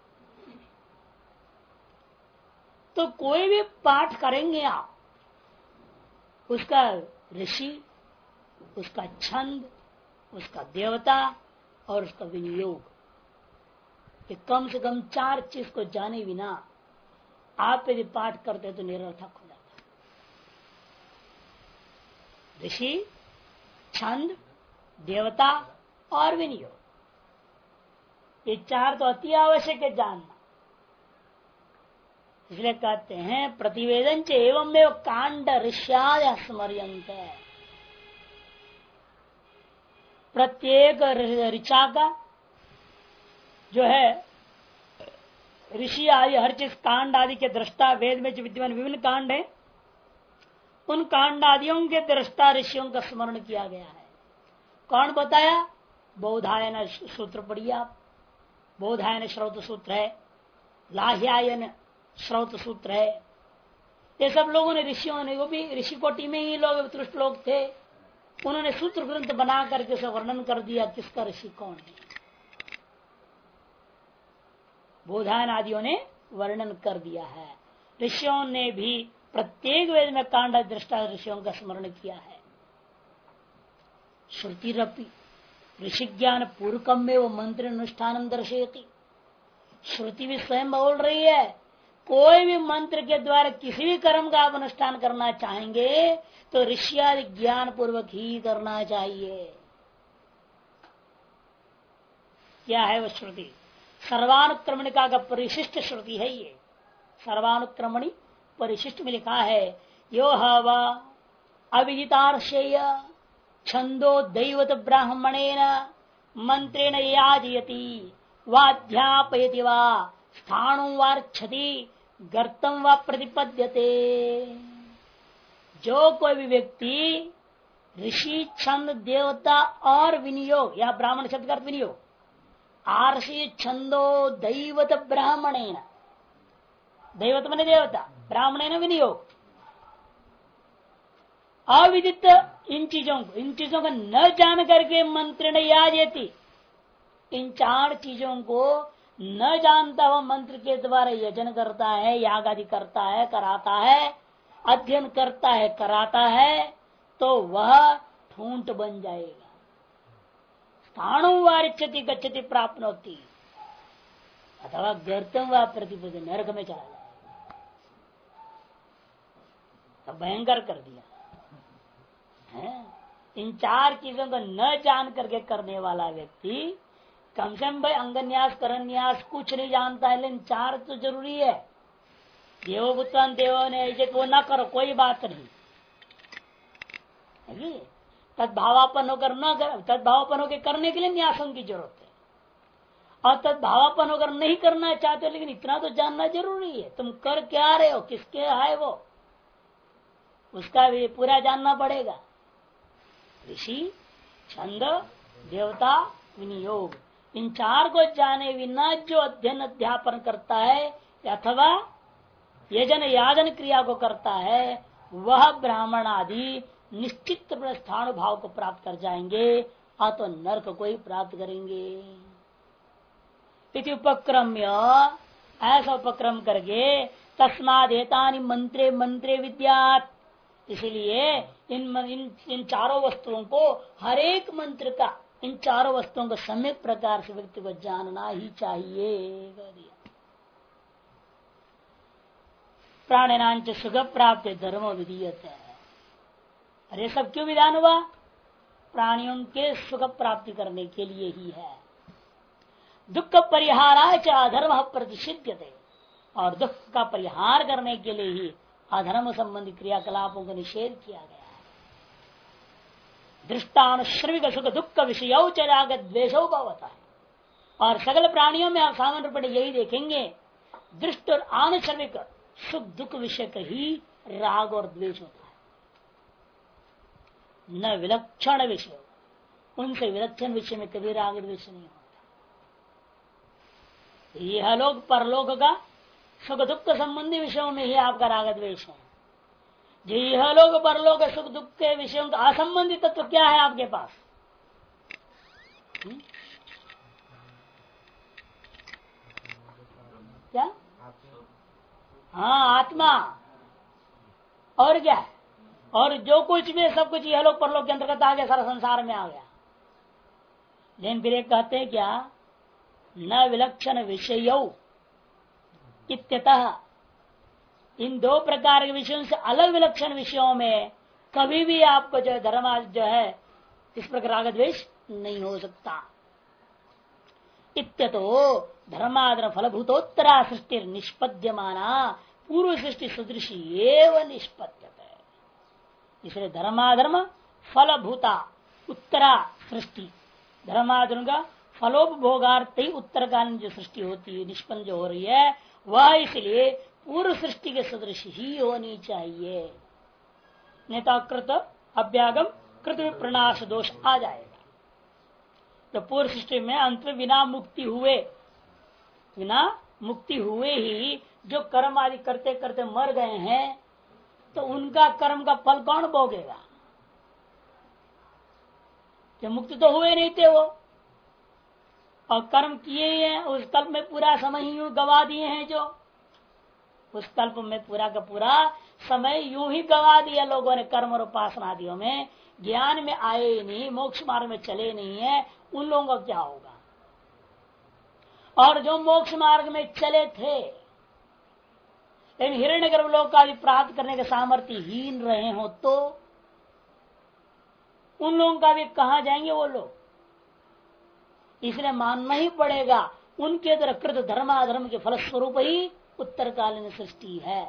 तो कोई भी पाठ करेंगे आप, उसका ऋषि, उसका छंद, उसका देवता और उसका विनियोग, ये कम से कम 4 चीज को जाने बिना आप यदि पाठ करते तो निरर्थक हो जाता। ऋषि, छंद, देवता और विनियोग, ये 4 तो अति आवश्यक है जानना। इसलिए कहते हैं प्रतिवेदन च एवं में कांड ऋष्याय स्मर्यन्त, प्रत्येक ऋचा का जो है ऋषि आदि हर चीज कांड आदि के दृष्टा, वेद में जो विद्यमान विभिन्न कांड है उन कांड आदियों के दृष्टा ऋषियों का स्मरण किया गया है। कौन बताया? बौधायन सूत्र पढ़िए आप, बौधायन श्रौत सूत्र है, लाह्यायन श्रौत सूत्र है। ये सब लोगों ने, ऋषियों ने, वो भी ऋषि कोटि में ही लोग उत्कृष्ट लोग थे, उन्होंने सूत्र ग्रंथ बना करके उसे वर्णन कर दिया किसका ऋषि कौन है। बोधायन आदियों ने वर्णन कर दिया है। ऋषियों ने भी प्रत्येक वेद में कांड दृष्टा ऋषियों का स्मरण किया है। श्रुतिरपि ऋषि ज्ञान पूर्वकम में वो मंत्र अनुष्ठान दर्शयती। श्रुति भी स्वयं बोल रही है कोई भी मंत्र के द्वारा किसी भी कर्म का आप अनुष्ठान करना चाहेंगे तो ऋषि ज्ञान पूर्वक ही करना चाहिए। क्या है वह श्रुति? सर्वानुक्रमणिका का परिशिष्ट श्रुति है ये। सर्वानुक्रमणी परिशिष्ट में लिखा है यो हवा अविदितार्षेय छंदो दैवत ब्राह्मणेन मंत्रेण याजयति वाध्यापयति वा स्थाणु वार्छति गर्तम व प्रतिपद्यते। जो कोई भी व्यक्ति ऋषि छंद देवता और विनियोग या ब्राह्मण शब्द का अर्थ विनियोग आर्षि छंदो दैवत ब्राह्मणेन दैवत माने देवता ब्राह्मणेन विनियोग अविदित इन चीजों को न जान करके मंत्र ने याजयति इन 4 चीजों को न जानता हुआ मंत्र के द्वारा यजन करता है याग आदि करता है कराता है अध्ययन करता है कराता है तो वह ठूंठ बन जाएगा। स्थाणु वारिच्छति गच्छति प्राप्त होती अथवा गर्तम व प्रतिपद नरक में चला जाएगा। तो भयंकर कर दिया है। इन 4 चीजों को न जान करके करने वाला व्यक्ति कम से कम भाई अंगन्यास करन्यास कुछ नहीं जानता है लेकिन 4 तो जरूरी है। देवभूतान देवो ने ऐसे को न करो कोई बात नहीं। तद्भावापन होकर न कर तद्भावापन होकर करने के लिए न्यासों की जरूरत है और तद्भावापन होकर नहीं करना चाहते लेकिन इतना तो जानना जरूरी है। तुम कर क्या रहे हो किसके है वो उसका भी पूरा जानना पड़ेगा। ऋषि छंद देवता विनियोग इन 4 को जाने बिना जो अध्ययन अध्यापन करता है अथवा यजन यादन क्रिया को करता है वह ब्राह्मण आदि निश्चित स्थानु भाव को प्राप्त कर जाएंगे तो नरक को ही प्राप्त करेंगे। इति उपक्रम्य ऐसा उपक्रम करके तस्मादेतानि मंत्रे मंत्रे विद्यात् इसलिए इन 4 वस्तुओं को हर एक मंत्र का इन 4 वस्तुओं को सम्यक प्रकार से व्यक्ति को जानना ही चाहिए। प्राणिनांच सुख प्राप्त धर्म विधीयत है। अरे सब क्यों विधान हुआ? प्राणियों के सुख प्राप्ति करने के लिए ही है। दुख परिहाराय च अधर्म प्रतिषिध्यते और दुख का परिहार करने के लिए ही अधर्म संबंधी क्रियाकलापों का निषेध किया गया है। दृष्टानुश्रविक सुख दुख विषय राग द्वेषो भवता है और सकल प्राणियों में आप सामान्य रूप यही देखेंगे दृष्ट और आनुश्रविक सुख दुख विषय का ही राग और द्वेष होता है। न विलक्षण विषय उनसे विलक्षण विषय में कभी राग द्वेष नहीं होता। यह लोग परलोक का सुख दुख संबंधी विषयों में ही आपका राग द्वेष है। जो यह लोग परलोक सुख दुख के विषयों का असंबंधित तत्व क्या है आपके पास? क्या? हाँ आत्मा और क्या? और जो कुछ भी सब कुछ यह लोग परलोक के अंतर्गत आ गया सारा संसार में आ गया। लेकिन फिर एक कहते हैं क्या न विलक्षण विषय इत्यतः इन 2 प्रकार के विषयों से अलग विलक्षण विषयों में कभी भी आपको जो धर्म जो है इस प्रकार राग द्वेष नहीं हो सकता। इत्यतो धर्मादर फलभूतोत्तरा सृष्टि निष्पद्यमाना पूर्व सृष्टि सदृश एवं निष्पद्यते। इसलिए धर्माधर्म फलभूता उत्तरा सृष्टि धर्माधर्म का फलोपभोगार्थ ही उत्तरकालीन जो सृष्टि होती है निष्पन्न जो हो रही है वह इसलिए पूर्व सृष्टि के सदृश ही होनी चाहिए। नेता कृत अभ्यागम कृत प्रणाश दोष आ जाएगा। तो पूर्व सृष्टि में अंत में बिना मुक्ति हुए ही जो कर्म आदि करते करते मर गए हैं तो उनका कर्म का फल कौन भोगेगा? कि मुक्त तो हुए नहीं थे वो और कर्म किए ही हैं, उस कल्प में पूरा समय ही यूं गवा दिए हैं, जो उस कल्प में पूरा का पूरा समय यूं ही गवा दिया लोगों ने कर्म और उपासना आदियों में, ज्ञान में आए ही नहीं, मोक्ष मार्ग में चले नहीं है, उन लोगों का क्या होगा। और जो मोक्ष मार्ग में चले थे लेकिन हिरण्यगर्भ लोक का भी प्राप्त करने के सामर्थ्य हीन रहे हो, तो उन लोगों का भी कहां जाएंगे वो लोग। इसलिए मानना ही पड़ेगा उनके द्वारा कृत धर्माधर्म के फलस्वरूप ही उत्तरकालीन सृष्टि है।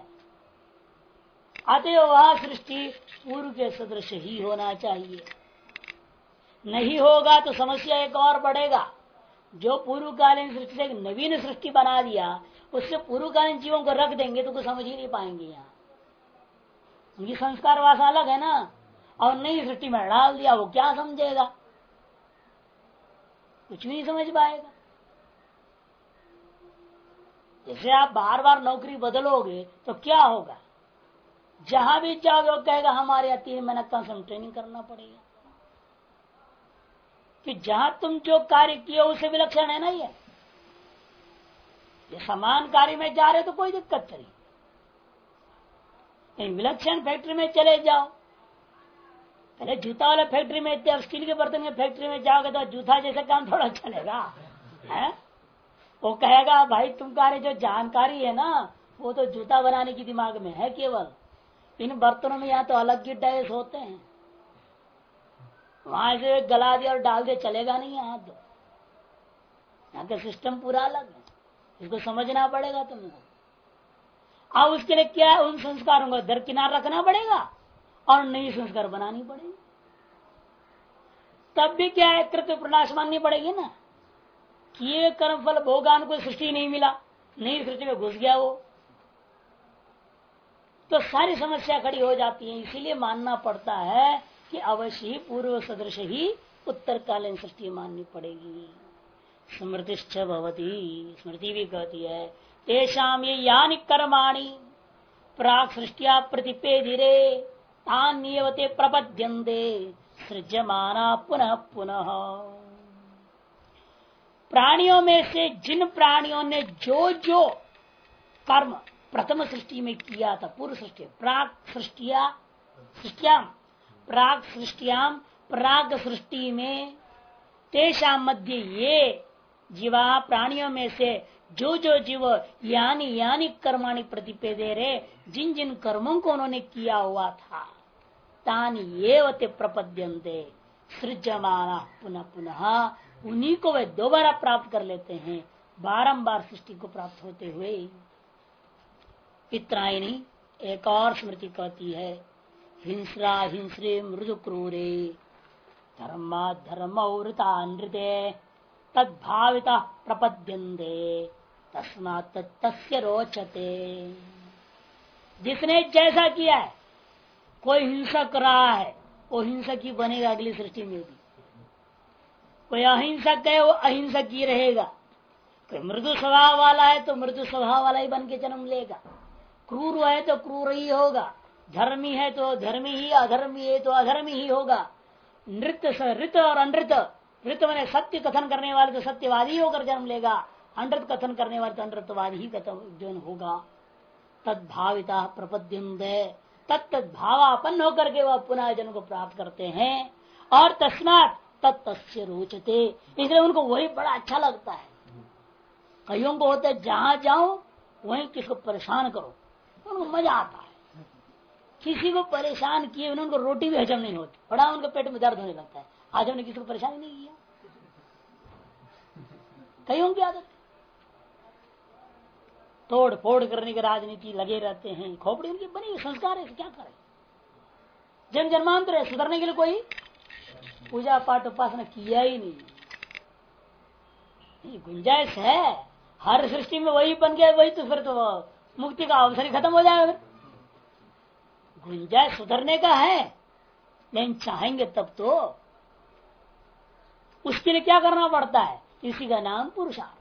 अतः वह सृष्टि पूर्व के सदृश ही होना चाहिए। नहीं होगा तो समस्या एक और बढ़ेगा। जो पूर्वकालीन सृष्टि से एक नवीन सृष्टि बना दिया, उससे पूर्वकालीन जीवों को रख देंगे तो कुछ समझ ही नहीं पाएंगे। यहाँ उनकी संस्कार वासना अलग है ना, और नई सृष्टि में डाल दिया, वो क्या समझेगा, कुछ भी नहीं समझ पाएगा। जैसे आप बार बार नौकरी बदलोगे तो क्या होगा, जहां भी जाओगे वो कहेगा हमारे यहाँ 3 महीने कम से कम ट्रेनिंग करना पड़ेगा, कि जहां तुम जो कार्य किए उसे विलक्षण है ना। ये समान कार्य में जा रहे तो कोई दिक्कत नहीं, विलक्षण फैक्ट्री में चले जाओ। पहले जूता वाले फैक्ट्री में थे, अब स्टील के बर्तन के फैक्ट्री में जाओगे तो जूता जैसा काम थोड़ा चलेगा है? वो कहेगा भाई तुम्हारे जो जानकारी है ना वो तो जूता बनाने की दिमाग में है केवल, इन बर्तनों में यहाँ तो अलग ही डायस होते हैं, वहां से गला दिया और डाल दिया चलेगा नहीं। यहाँ तो यहाँ का सिस्टम पूरा अलग है, इसको समझना पड़ेगा तुमको। अब उसके लिए क्या है, उन संस्कारों को दरकिनार रखना पड़ेगा और नई संस्कार बनानी पड़ेगी। तब भी क्या है, कृत्य प्रनाश माननी पड़ेगी ना, कि ये कर्म फल भोगान को सृष्टि नहीं मिला, नई सृष्टि में घुस गया वो, तो सारी समस्या खड़ी हो जाती है। इसीलिए मानना पड़ता है कि अवश्य ही पूर्व सदृश ही उत्तरकालीन सृष्टि माननी पड़ेगी। स्मृतिश्च भवती, स्मृति भी कहती है तेषाम ये यानि कर्माणि प्राक सृष्टिया प्रतिपेदिरे तान्यवते प्रपद्यन्ते सृज्यमाना पुनः पुनः। प्राणियों में से जिन प्राणियों ने जो जो कर्म प्रथम सृष्टि में किया था, पूर्व सृष्टि प्राक सृष्टियाम प्राग सृष्टि में, तेषाम मध्य ये जीवा प्राणियों में से जो जो जीव यानी यानी कर्माणि प्रतिपेदे रे, जिन जिन कर्मों को उन्होंने किया हुआ था, तानि एवते प्रपद्यन्ते सृज्यमाना पुनः पुनः, उन्हीं को वे दोबारा प्राप्त कर लेते हैं, बारंबार सृष्टि को प्राप्त होते हुए। इतना ही नहीं, एक और स्मृति कहती है हिंस्रा हिंस्रे मृदु क्रूरे धर्मा धर्मवृता नृते तद्भाविता प्रपद्यन्ते तस्मात् तस्य रोचते। जिसने जैसा किया है, कोई हिंसक रहा है वो हिंसक ही बनेगा अगली सृष्टि में भी, कोई अहिंसक है वो अहिंसक ही रहेगा, कोई मृदु स्वभाव वाला है तो मृदु स्वभाव वाला ही बन के जन्म लेगा, क्रूर है तो क्रूर ही होगा, धर्मी है तो धर्मी ही, अधर्मी है तो अधर्मी ही होगा। नृत्य ऋत और अनृत, ऋत मैंने सत्य कथन करने वाले तो सत्यवादी होकर जन्म लेगा, अनृत कथन करने वाले तो अनृतवादी ही जन्म होगा। तद्भाविता प्रपद्यन्ते, तत्भावापन्न होकर के वह पुनः जन्म को प्राप्त करते हैं, और तस्मात् तत्तस्य रोचते, इसलिए उनको वही बड़ा अच्छा लगता है। कईयों को होता है जहां जाओ वहीं किसको परेशान करो, उनको मजा आता है। किसी को परेशान किए उनको रोटी भी हजम नहीं होती, बड़ा उनके पेट में दर्द होने लगता है। आज हमने किसी को परेशान नहीं किया, कईयों की आदत तोड़ फोड़ करने की राजनीति लगे रहते हैं, खोपड़ी उनकी बनी संस्कार है, क्या करें। जन्म जन्मांतर है, सुधरने के लिए कोई पूजा पाठ उपासना किया ही नहीं, गुंजाइश है हर सृष्टि में वही बन गया, वही तो फिर तो मुक्ति का अवसर ही खत्म हो जाएगा। फिर गुंजाइश सुधरने का है, लेकिन चाहेंगे तब तो। उसके लिए क्या करना पड़ता है, इसी का नाम पुरुषार्थ।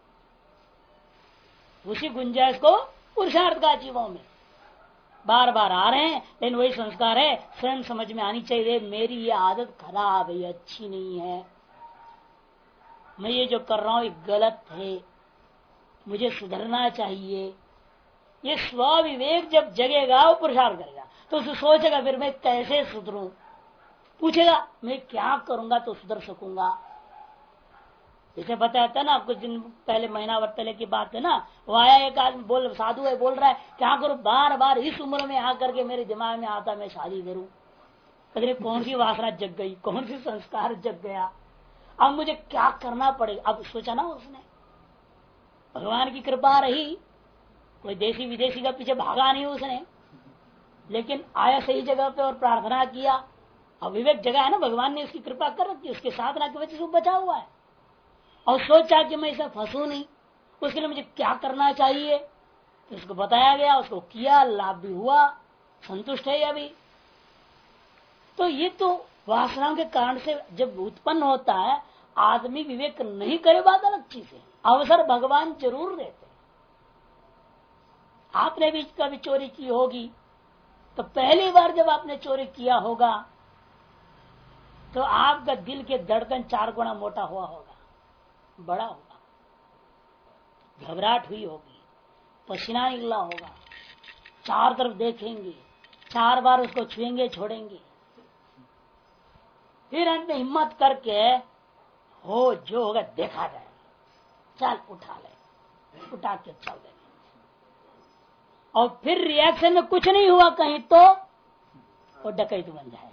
उसी गुंजाइश को पुरुषार्थ का जीवों में बार बार आ रहे हैं, लेकिन वही संस्कार है, स्वयं समझ में आनी चाहिए मेरी ये आदत खराब है, ये अच्छी नहीं है, मैं ये जो कर रहा हूं ये गलत है, मुझे सुधरना चाहिए, ये स्वविवेक जब जगेगा वो पुरुषार्थ करेगा। तो उसे सोचेगा फिर मैं कैसे सुधरूं, पूछेगा मैं क्या करूंगा तो सुधर सकूंगा। जैसे बताया था ना कुछ दिन पहले, महीना भर पहले की बात है ना, वो आया एक आदमी बोल, साधु है, बोल रहा है क्या करूं, बार बार इस उम्र में आकर के मेरे दिमाग में आता मैं शादी करूं। कदरे कौन सी वासना जग गई, कौन सी संस्कार जग गया, अब मुझे क्या करना पड़ेगा। अब सोचा ना उसने, भगवान की कृपा रही, कोई देसी विदेशी का पीछे भागा नहीं उसने, लेकिन आया सही जगह पे और प्रार्थना किया। अब विवेक जगह है ना, भगवान ने उसकी कृपा कर रखी, उसकी साधना की वजह से वो बचा हुआ है। और सोचा कि मैं इसे फंसू नहीं, उसके लिए मुझे क्या करना चाहिए, तो उसको बताया गया, उसको किया, लाभ भी हुआ, संतुष्ट है अभी। तो ये तो वासनाओं के कारण से जब उत्पन्न होता है, आदमी विवेक नहीं करे बात अलग चीज है, अवसर भगवान जरूर देते। आपने भी कभी चोरी की होगी, तो पहली बार जब आपने चोरी किया होगा तो आपका दिल के धड़कन 4 गुना मोटा हुआ होगा, बड़ा होगा, घबराहट हुई होगी, पसीना निकला होगा, चार तरफ देखेंगे, 4 बार उसको छुएंगे छोड़ेंगे, फिर अंत में हिम्मत करके हो जो होगा देखा जाए, चल उठा ले, उठा के चल देंगे। और फिर रिएक्शन में कुछ नहीं हुआ कहीं तो वो डकैत बन जाएगा।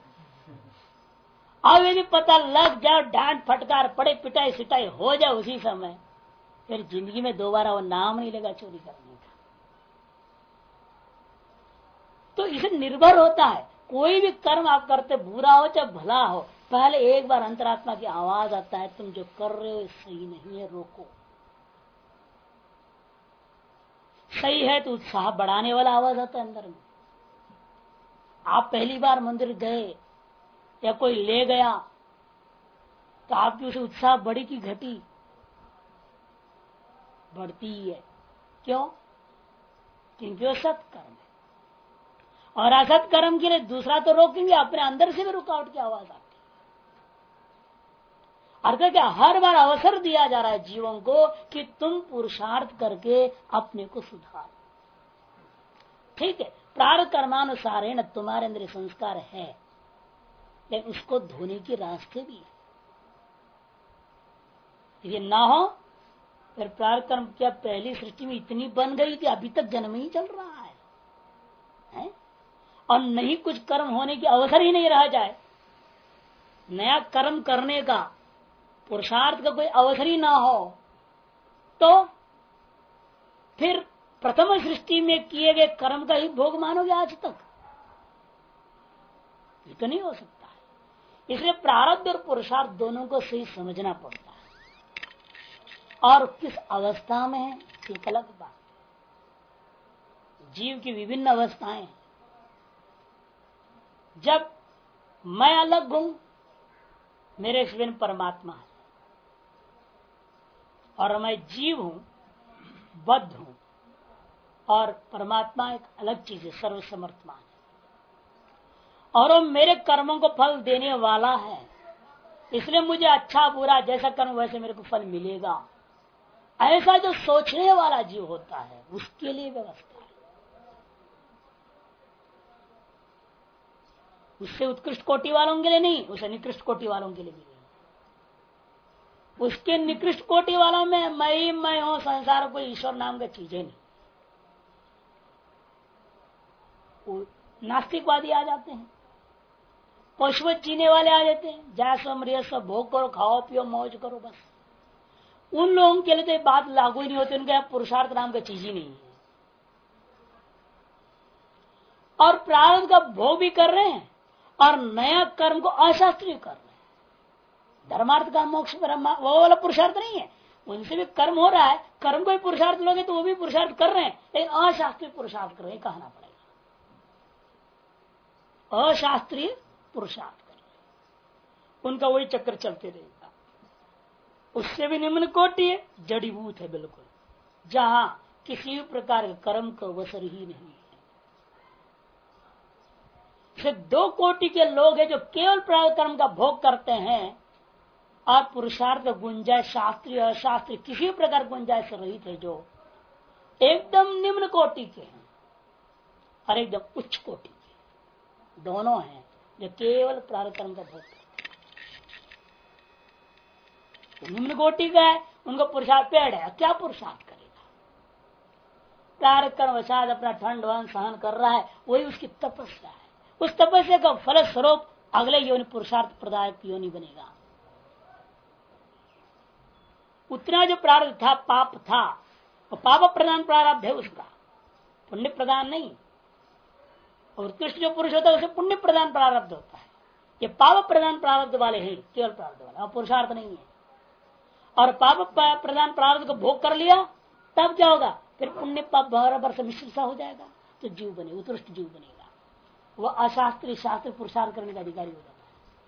अब यदि पता लग जाए, डांट फटकार पड़े, पिटाई सिटाई हो जाए उसी समय, फिर जिंदगी में दोबारा वो नाम नहीं लेगा चोरी करने का। तो इसे निर्भर होता है, कोई भी कर्म आप करते, बुरा हो चाहे भला हो, पहले एक बार अंतरात्मा की आवाज आता है तुम जो कर रहे हो सही नहीं है, रोको। सही है तो उत्साह बढ़ाने वाला आवाज आता है अंदर में। आप पहली बार मंदिर गए या कोई ले गया तो आपकी उसे उत्साह बढ़ी कि घटी? बढ़ती ही है। क्यों? क्योंकि वो सत्कर्म है, और असत कर्म के लिए दूसरा तो रोकेंगे, अपने अंदर से भी रुकावट की आवाज आती है। अर्थ क्या, हर बार अवसर दिया जा रहा है जीवों को कि तुम पुरुषार्थ करके अपने को सुधार। ठीक है, प्रारब्ध कर्मानुसार है न, तुम्हारे अंदर संस्कार है, लेकिन उसको धोने के रास्ते भी है। ये ना हो फिर प्रारब्ध कर्म क्या पहली सृष्टि में इतनी बन गई कि अभी तक जन्म ही चल रहा है? और नहीं कुछ कर्म होने की अवसर ही नहीं रह जाए, नया कर्म करने का पुरुषार्थ का कोई अवसर ही ना हो, तो फिर प्रथम सृष्टि में किए गए कर्म का ही भोग मानोगे आज तक? ये तो नहीं हो सकता है। इसलिए प्रारब्ध और पुरुषार्थ दोनों को सही समझना पड़ता है, और किस अवस्था में है एक अलग बात। जीव की विभिन्न अवस्थाएं, जब मैं अलग हूं, मेरे स्वयं परमात्मा है, और मैं जीव हूं, बद्ध हूं, और परमात्मा एक अलग चीज है, सर्वसमर्थमान है, और वो मेरे कर्मों को फल देने वाला है। इसलिए मुझे अच्छा बुरा जैसा कर्म वैसे मेरे को फल मिलेगा, ऐसा जो सोचने वाला जीव होता है उसके लिए व्यवस्था है। उससे उत्कृष्ट कोटि वालों के लिए नहीं, उसे निकृष्ट कोटि वालों के लिए भी नहीं। उसके निकृष्ट कोटि वालों में मैं हूं, संसार कोई ईश्वर नाम का चीजें नहीं। नास्तिकवादी आ जाते हैं, पशु जीने वाले आ जाते हैं, जय स्व स्व भोग करो, खाओ पियो मौज करो, बस। उन लोगों के लिए तो बात लागू ही नहीं होती, उनके यहाँ पुरुषार्थ नाम का चीज ही नहीं है। और प्रारब्ध का भोग भी कर रहे हैं और नया कर्म को अशास्त्रीय कर रहे हैं। धर्मार्थ का मोक्ष वो वाला पुरुषार्थ नहीं है, उनसे भी कर्म हो रहा है, कर्म को भी पुरुषार्थ लोगे तो वो भी पुरुषार्थ कर रहे हैं, लेकिन अशास्त्रीय पुरुषार्थ कर रहे हैं, कहना पड़ेगा अशास्त्रीय पुरुषार्थ कर रहे, उनका वही चक्कर चलते रहेगा। उससे भी निम्न कोटि है, जड़ीभूत है बिल्कुल, जहां किसी भी प्रकार का कर्म का अवसर ही नहीं है। से 2 कोटि के लोग हैं जो केवल प्रारब्ध कर्म का भोग करते हैं, और पुरुषार्थ गुंजाइश शास्त्रीय अशास्त्रीय किसी प्रकार गुंजाइश से रहित है, जो एकदम निम्न कोटि के हैं और एकदम उच्च कोटि के दोनों हैं, जो केवल प्रारब्ध कर्म का भोग करते। निम्न कोटि का है उनको पुरुषार्थ पेड़ है, क्या पुरुषार्थ करेगा? प्रारब्ध कर्म वसाद अपना ठंड वन सहन कर रहा है, वही उसकी तपस्या है। उस तपस्या का फल स्वरूप अगले योनि पुरुषार्थ प्रदायक योनि बनेगा। उतना जो प्रारब्ध था, पाप था, वो पाप प्रधान प्रारब्ध है उसका, पुण्य प्रदान नहीं। और उत्कृष्ट जो पुरुष होता है उसे पुण्य प्रदान प्रारब्ध होता है। ये पाप प्रदान प्रारब्ध वाले हैं, केवल प्रारब्ध वाले, पुरुषार्थ नहीं है। और पाप प्रदान प्रारब्ध को भोग कर लिया, तब क्या होगा? फिर पुण्य पाप बराबर से मिश्रित हो जाएगा, तो जीव बनेगा, उत्कृष्ट जीव बनेगा। वह अशास्त्रीय शास्त्र पुरुषार्थ करने का अधिकारी हो जाता है।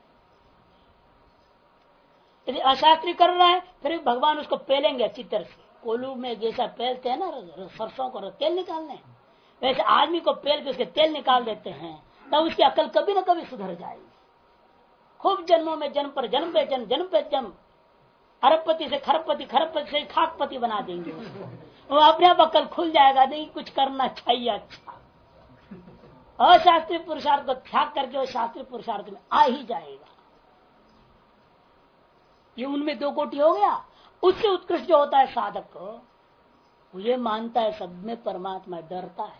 यदि अशास्त्रीय कर रहा है, फिर भगवान उसको पेलेंगे अच्छी तरह से। कोलू में जैसा पेलते हैं ना सरसों को तेल निकालने, वैसे आदमी को पेल के उसके तेल निकाल देते हैं, तब उसकी अकल कभी न कभी सुधर जाएगी। खूब जन्मों में जन्म पर जन्म पे जन्म, जन्म पे जन्म, अरबपति से खरबपति, खरबपति से खाकपति बना देंगे उसको। वो अपने आप अकल खुल जाएगा, नहीं कुछ करना चाहिए अच्छा। अशास्त्रीय पुरुषार्थ को त्याग करके वो शास्त्रीय पुरुषार्थ में आ ही जाएगा। ये उनमें दो कोटि हो गया। उससे उत्कृष्ट जो होता है साधक, वो ये मानता है सब में परमात्मा, डरता है।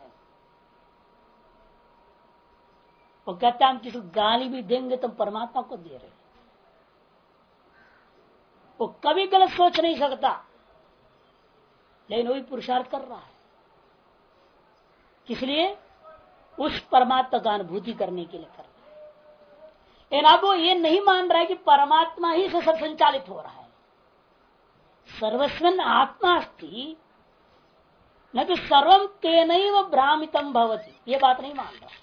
वो कहता है हम किसी गाली भी देंगे तो परमात्मा को दे रहे। वो कभी गलत सोच नहीं सकता, लेकिन वही पुरुषार्थ कर रहा है। इसलिए उस परमात्मा का अनुभूति करने के लिए कर रहा है। लेकिन अब वो ये नहीं मान रहा है कि परमात्मा ही से सब संचालित हो रहा है। सर्वस्वन आत्मा अस्ति न तो सर्वम तेनैव भ्रामितम भवति, ये बात नहीं मान रहा।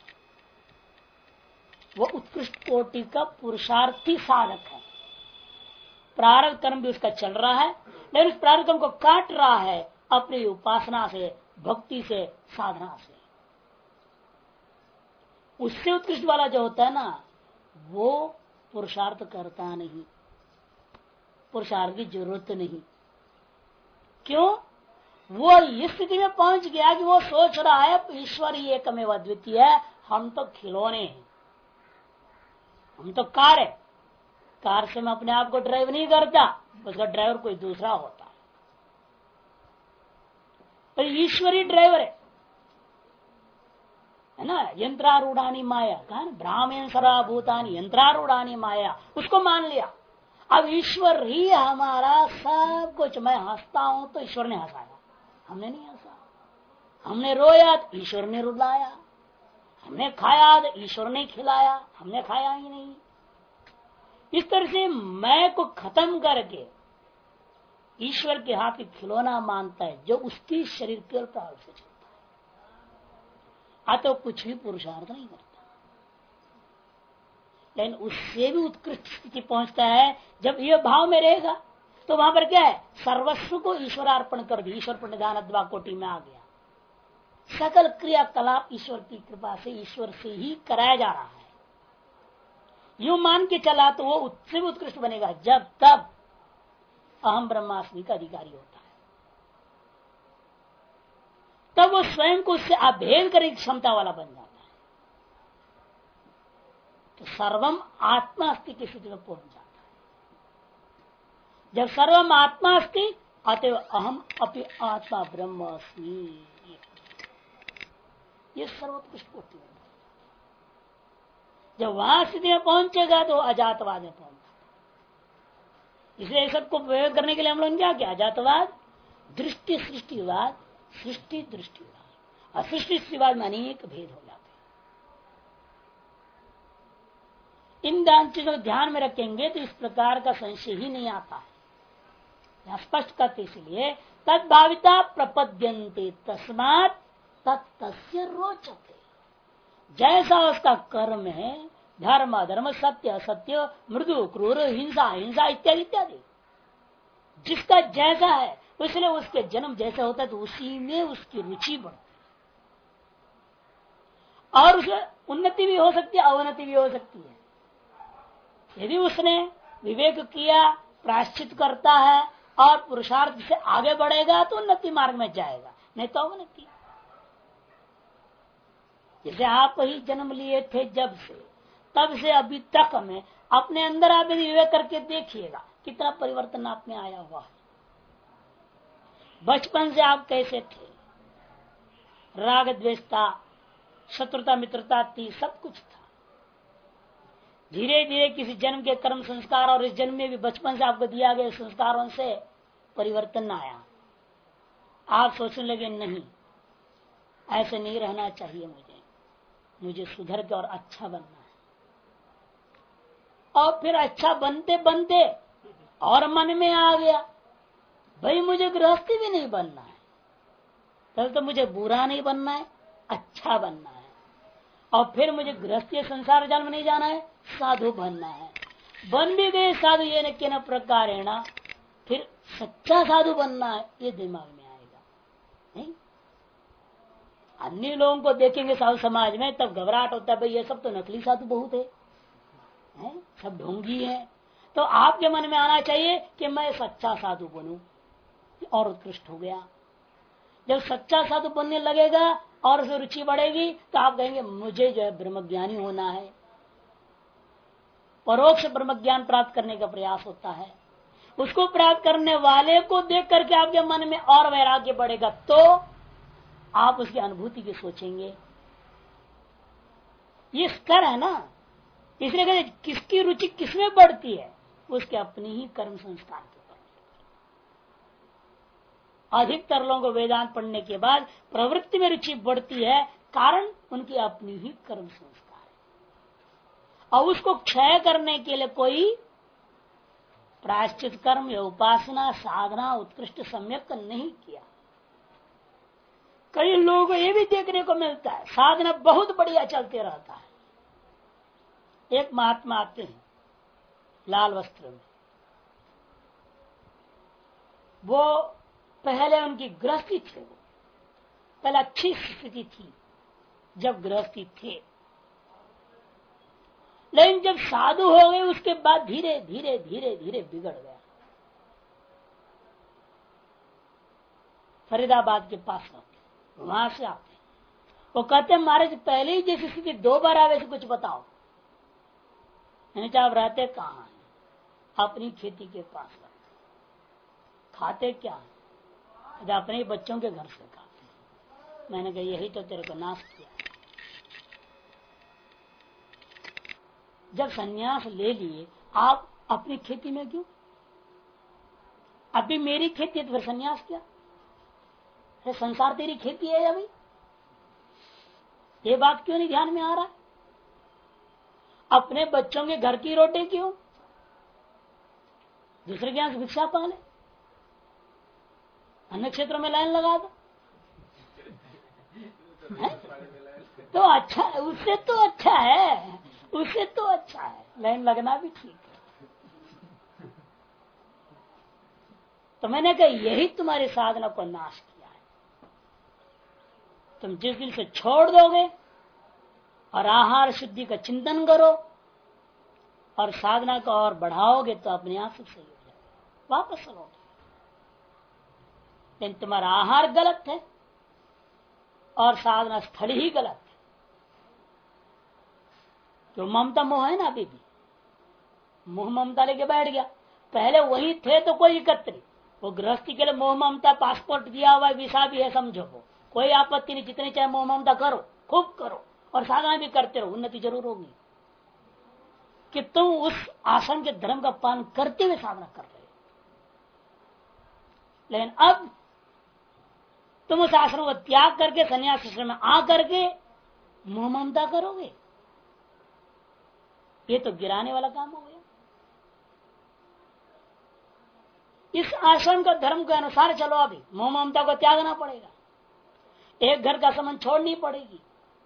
वो उत्कृष्ट कोटि का पुरुषार्थी साधक है। प्रारब्ध कर्म भी उसका चल रहा है, लेकिन उस प्रारब्ध कर्म को काट रहा है अपनी उपासना से, भक्ति से, साधना से। उससे उत्कृष्ट वाला जो होता है ना, वो पुरुषार्थ करता नहीं, पुरुषार्थ की जरूरत नहीं। क्यों? वो इस स्थिति में पहुंच गया कि वो सोच रहा है ईश्वर ही एकमेव अद्वितीय है, हम तो खिलौने हैं, हम तो कार है, कार से मैं अपने आप को ड्राइव नहीं करता, उसका ड्राइवर कोई दूसरा होता है। तो ईश्वरी ड्राइवर है ना। यंत्रारूढ़ानी माया, कहा ना, ब्राह्मण सर्वभूतानि यंत्रारूढ़ानी माया, उसको मान लिया। अब ईश्वर ही हमारा सब कुछ। मैं हंसता हूं तो ईश्वर ने हंसाया, हमने नहीं हंसा। हमने रोया तो ईश्वर ने रुलाया। हमने खाया तो ईश्वर ने खिलाया, हमने खाया ही नहीं। इस तरह से मैं को खत्म करके ईश्वर के हाथ की खिलौना मानता है, जो उसकी शरीर केवल प्रारब्ध से चलता है। तो कुछ भी पुरुषार्थ नहीं करता। लेकिन उससे भी उत्कृष्ट स्थिति पहुंचता है जब ये भाव में रहेगा, तो वहां पर क्या है? सर्वस्व को ईश्वरार्पण कर दी, ईश्वर प्रणिधान अद्वा कोटि में आ गया। सकल क्रियाकलाप ईश्वर की कृपा से, ईश्वर से ही कराया जा रहा है। यूं मान के चला तो वो उससे भी उत्कृष्ट बनेगा, जब तब अहम ब्रह्मास्मि का अधिकारी होता है। तब वो स्वयं को उससे अभेद करने की क्षमता वाला बन जाता है। तो सर्वम आत्मा अस्ति की स्थिति में पहुंच जाता है। जब सर्वम आत्मा अस्ति, अतएव अहम अपि आत्मा ब्रह्म अस्मि, ये सर्वोत्कृष्ट कोटि है। जब वहां स्थिति में पहुंचेगा तो अजातवाद में पहुंच जाता। इसलिए सबको प्रयोग करने के लिए हम लोग क्या किया? अजातवाद, दृष्टि सृष्टिवाद, सृष्टि दृष्टिवाद। और सृष्टि सृष्टिवाद में अनेक भेद हो जाते हैं। इन चीजों को ध्यान में रखेंगे तो इस प्रकार का संशय ही नहीं आता है। यहां स्पष्ट करते इसलिए तद्भाविता प्रपद्यन्ते तस्मात् तत्तस्य रोचते। जैसा उसका कर्म है, धर्म अधर्म, सत्य असत्य, मृदु क्रूर, हिंसा हिंसा इत्यादि इत्यादि, जिसका जैसा है इसलिए उसके जन्म जैसा होता है, तो उसी में उसकी रुचि बढ़ती है। और उसमें उन्नति भी हो सकती है, अवनति भी हो सकती है। यदि उसने विवेक किया, प्रायश्चित करता है और पुरुषार्थ से आगे बढ़ेगा तो उन्नति मार्ग में जाएगा, नहीं तो अवनति। जैसे आप ही जन्म लिए थे जब से तब से अभी तक में अपने अंदर आप यदि विवेक करके देखिएगा कितना परिवर्तन आप में आया हुआ है। बचपन से आप कैसे थे, राग द्वेषता, शत्रुता मित्रता थी, सब कुछ था। धीरे धीरे किसी जन्म के कर्म संस्कार और इस जन्म में भी बचपन से आपको दिया गए संस्कारों से परिवर्तन आया। आप सोचने लगे नहीं ऐसे नहीं रहना चाहिए, मुझे सुधर के और अच्छा बनना है। और फिर अच्छा बनते बनते और मन में आ गया भाई मुझे गृहस्थी भी नहीं बनना है, तब तो मुझे बुरा नहीं बनना है, अच्छा बनना है। और फिर मुझे गृहस्थी संसार जाल में नहीं जाना है, साधु बनना है। बन भी गए साधु ये न प्रकार है ना, फिर सच्चा साधु बनना है, ये दिमाग में आएगा नहीं। अन्य लोगों को देखेंगे साधु समाज में तब घबराहट होता है, भाई ये सब तो नकली साधु बहुत है, सब ढोंगी है। तो आपके मन में आना चाहिए कि मैं सच्चा साधु बनूं, और उत्कृष्ट हो गया। जब सच्चा साधु बनने लगेगा और उसे रुचि बढ़ेगी तो आप कहेंगे मुझे जो है ब्रह्मज्ञानी होना है। परोक्ष ब्रह्म ज्ञान प्राप्त करने का प्रयास होता है। उसको प्राप्त करने वाले को देख करके आपके मन में और वैराग्य बढ़ेगा तो आप उसकी अनुभूति की सोचेंगे। ये स्तर है ना, इसलिए कहते किसकी रुचि किसमें बढ़ती है, उसके अपनी ही कर्म संस्कार के ऊपर। अधिकतर लोगों को वेदांत पढ़ने के बाद प्रवृत्ति में रुचि बढ़ती है, कारण उनकी अपनी ही कर्म संस्कार है। और उसको क्षय करने के लिए कोई प्रायश्चित कर्म या उपासना साधना उत्कृष्ट सम्यक नहीं किया। कई लोगों को ये भी देखने को मिलता है साधना बहुत बढ़िया चलते रहता है। एक महात्मा आते हैं लाल वस्त्र में, वो पहले उनकी गृहस्थी थे, वो पहले अच्छी स्थिति थी जब गृहस्थी थे, लेकिन जब साधु हो गए उसके बाद धीरे धीरे धीरे धीरे बिगड़ गया। फरीदाबाद के पास रहते, वहां से आते, वो कहते महाराज पहले ही जैसी स्थिति दो बार आवे से कुछ बताओ। मैंने आप रहते कहाँ हैं? अपनी खेती के पास रहते, खाते क्या है? अपने ही बच्चों के घर से खाते। मैंने कहा यही तो तेरे को नाश किया। जब सन्यास ले लिए आप अपनी खेती में क्यों? अभी मेरी खेती है तो फिर सन्यास क्या? संसार तेरी खेती है अभी, ये बात क्यों नहीं ध्यान में आ रहा? अपने बच्चों के घर की रोटी क्यों दूसरे के यहां भिक्षा पाले? अन्य क्षेत्रों में लाइन लगा दो तो अच्छा, उससे तो अच्छा है, उससे तो अच्छा है, लाइन लगना भी ठीक है। तो मैंने कहा यही तुम्हारी साधना को नाश किया है। तुम जिस दिन से छोड़ दोगे और आहार शुद्धि का चिंतन करो और साधना को और बढ़ाओगे तो अपने आप से सही हो जाएगा, वापस चलोगे। लेकिन तुम्हारा आहार गलत है और साधना स्थल ही गलत है। जो ममता मोह है ना, अभी भी मोह ममता लेके बैठ गया। पहले वही थे तो कोई दिक्कत नहीं, वो गृहस्थी के लिए मोह ममता, पासपोर्ट दिया हुआ है, वीसा भी है, समझो वो कोई आपत्ति नहीं। जितने चाहे मोह ममता करो, खूब करो और साधना भी करते रहो, उन्नति जरूर होगी कि तुम उस आश्रम के धर्म का पालन करते हुए साधना कर रहे हो। लेकिन अब तुम उस आश्रम को त्याग करके संन्यास आश्रम में आ करके मोह ममता करोगे, ये तो गिराने वाला काम हो गया। इस आश्रम का धर्म के अनुसार चलो, अभी मोह ममता को त्यागना पड़ेगा, एक घर का संबंध छोड़नी पड़ेगी।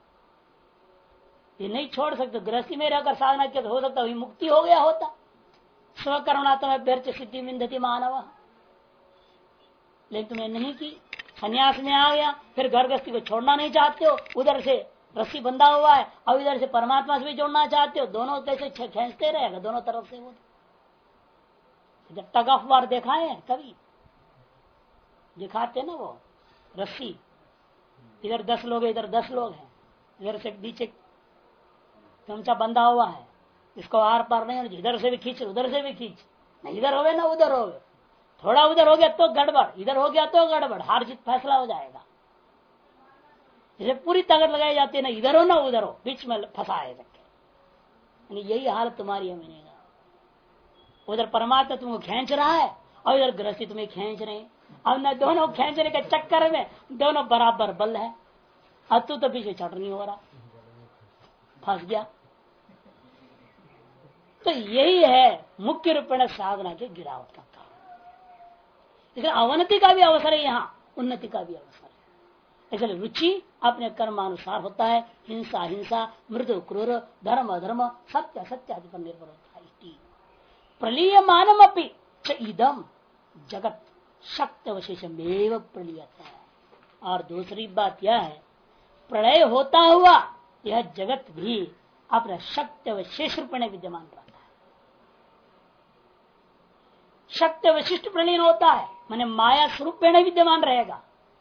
ये नहीं छोड़ सकते। गृहस्थी में रहकर साधना किया तो हो सकता है मुक्ति हो गया होता, स्वकर्मणात्म व्यर्थ सिद्धि विंदति मानव, लेकिन तुमने नहीं की, संन्यास में आ गया, फिर घर गृहस्थी को छोड़ना नहीं चाहते हो, उधर से रस्सी बंधा हुआ है और इधर से परमात्मा से भी जोड़ना चाहते हो, दोनों कैसे खींचते रहेगा दोनों तरफ से वो। जब टग ऑफ वार देखा है कभी, दिखाते ना वो रस्सी, इधर 10 लोग है, इधर 10 लोग हैं, इधर से बीच एक चमचा बंधा हुआ है, इसको आर पार नहीं होना, इधर से भी खींच उधर से भी खींच, नहीं इधर होवे ना उधर होवे, थोड़ा उधर हो गया तो गड़बड़, इधर हो गया तो गड़बड़, हार जीत फैसला हो जाएगा। इसे पूरी ताकत लगाई जाती है, ना इधर हो ना उधर हो, बीच में फंसा है सकते। यही हालत तुम्हारी है। मैंने कहा उधर परमात्मा तुमको खींच रहा है और इधर गृहस्थी तुम्हें खींच रहे हैं। अब न दोनों खींचने के चक्कर में दोनों बराबर बल है, अब तू तो पीछे चढ़ नहीं हो रहा, फंस गया। तो यही है मुख्य रूप में साधना के गिरावट का कारण। इसलिए अवनति का भी अवसर है, यहाँ उन्नति का भी अवसर है। इसलिए रुचि अपने कर्मानुसार होता है। हिंसा हिंसा, मृदु क्रूर, धर्म अधर्म, सत्य सत्य आदि पर निर्भर होता है। प्रलीयमानम अपि च इदम जगत शक्त अवशेषमेव प्रलीयत है। और दूसरी बात यह है, प्रलय होता हुआ यह जगत भी अपने शक्ति अवशेष रूप में विद्यमान रहता है। शक्ति अवशिष्ट प्रलीन होता है, माने माया स्वरूप में विद्यमान रहेगा।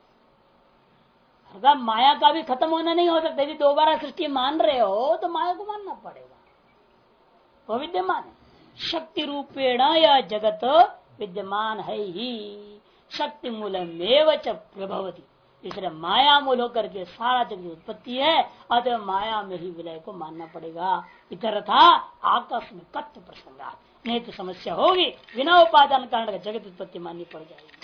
अगर माया का भी खत्म होना नहीं हो सकता, यदि दोबारा सृष्टि मान रहे हो तो माया को मानना पड़ेगा, वो विद्यमान है। शक्ति रूपेण यह जगत विद्यमान है ही, शक्ति मूलमेव च प्रभवति। इसलिए माया मूल होकर के सारा जगत उत्पत्ति है, अतः माया में ही विलय को मानना पड़ेगा। इतर था आकस्मिक प्रसंगा, नहीं तो समस्या होगी, बिना उपादान कारण का जगत उत्पत्ति माननी पड़ जाएगी।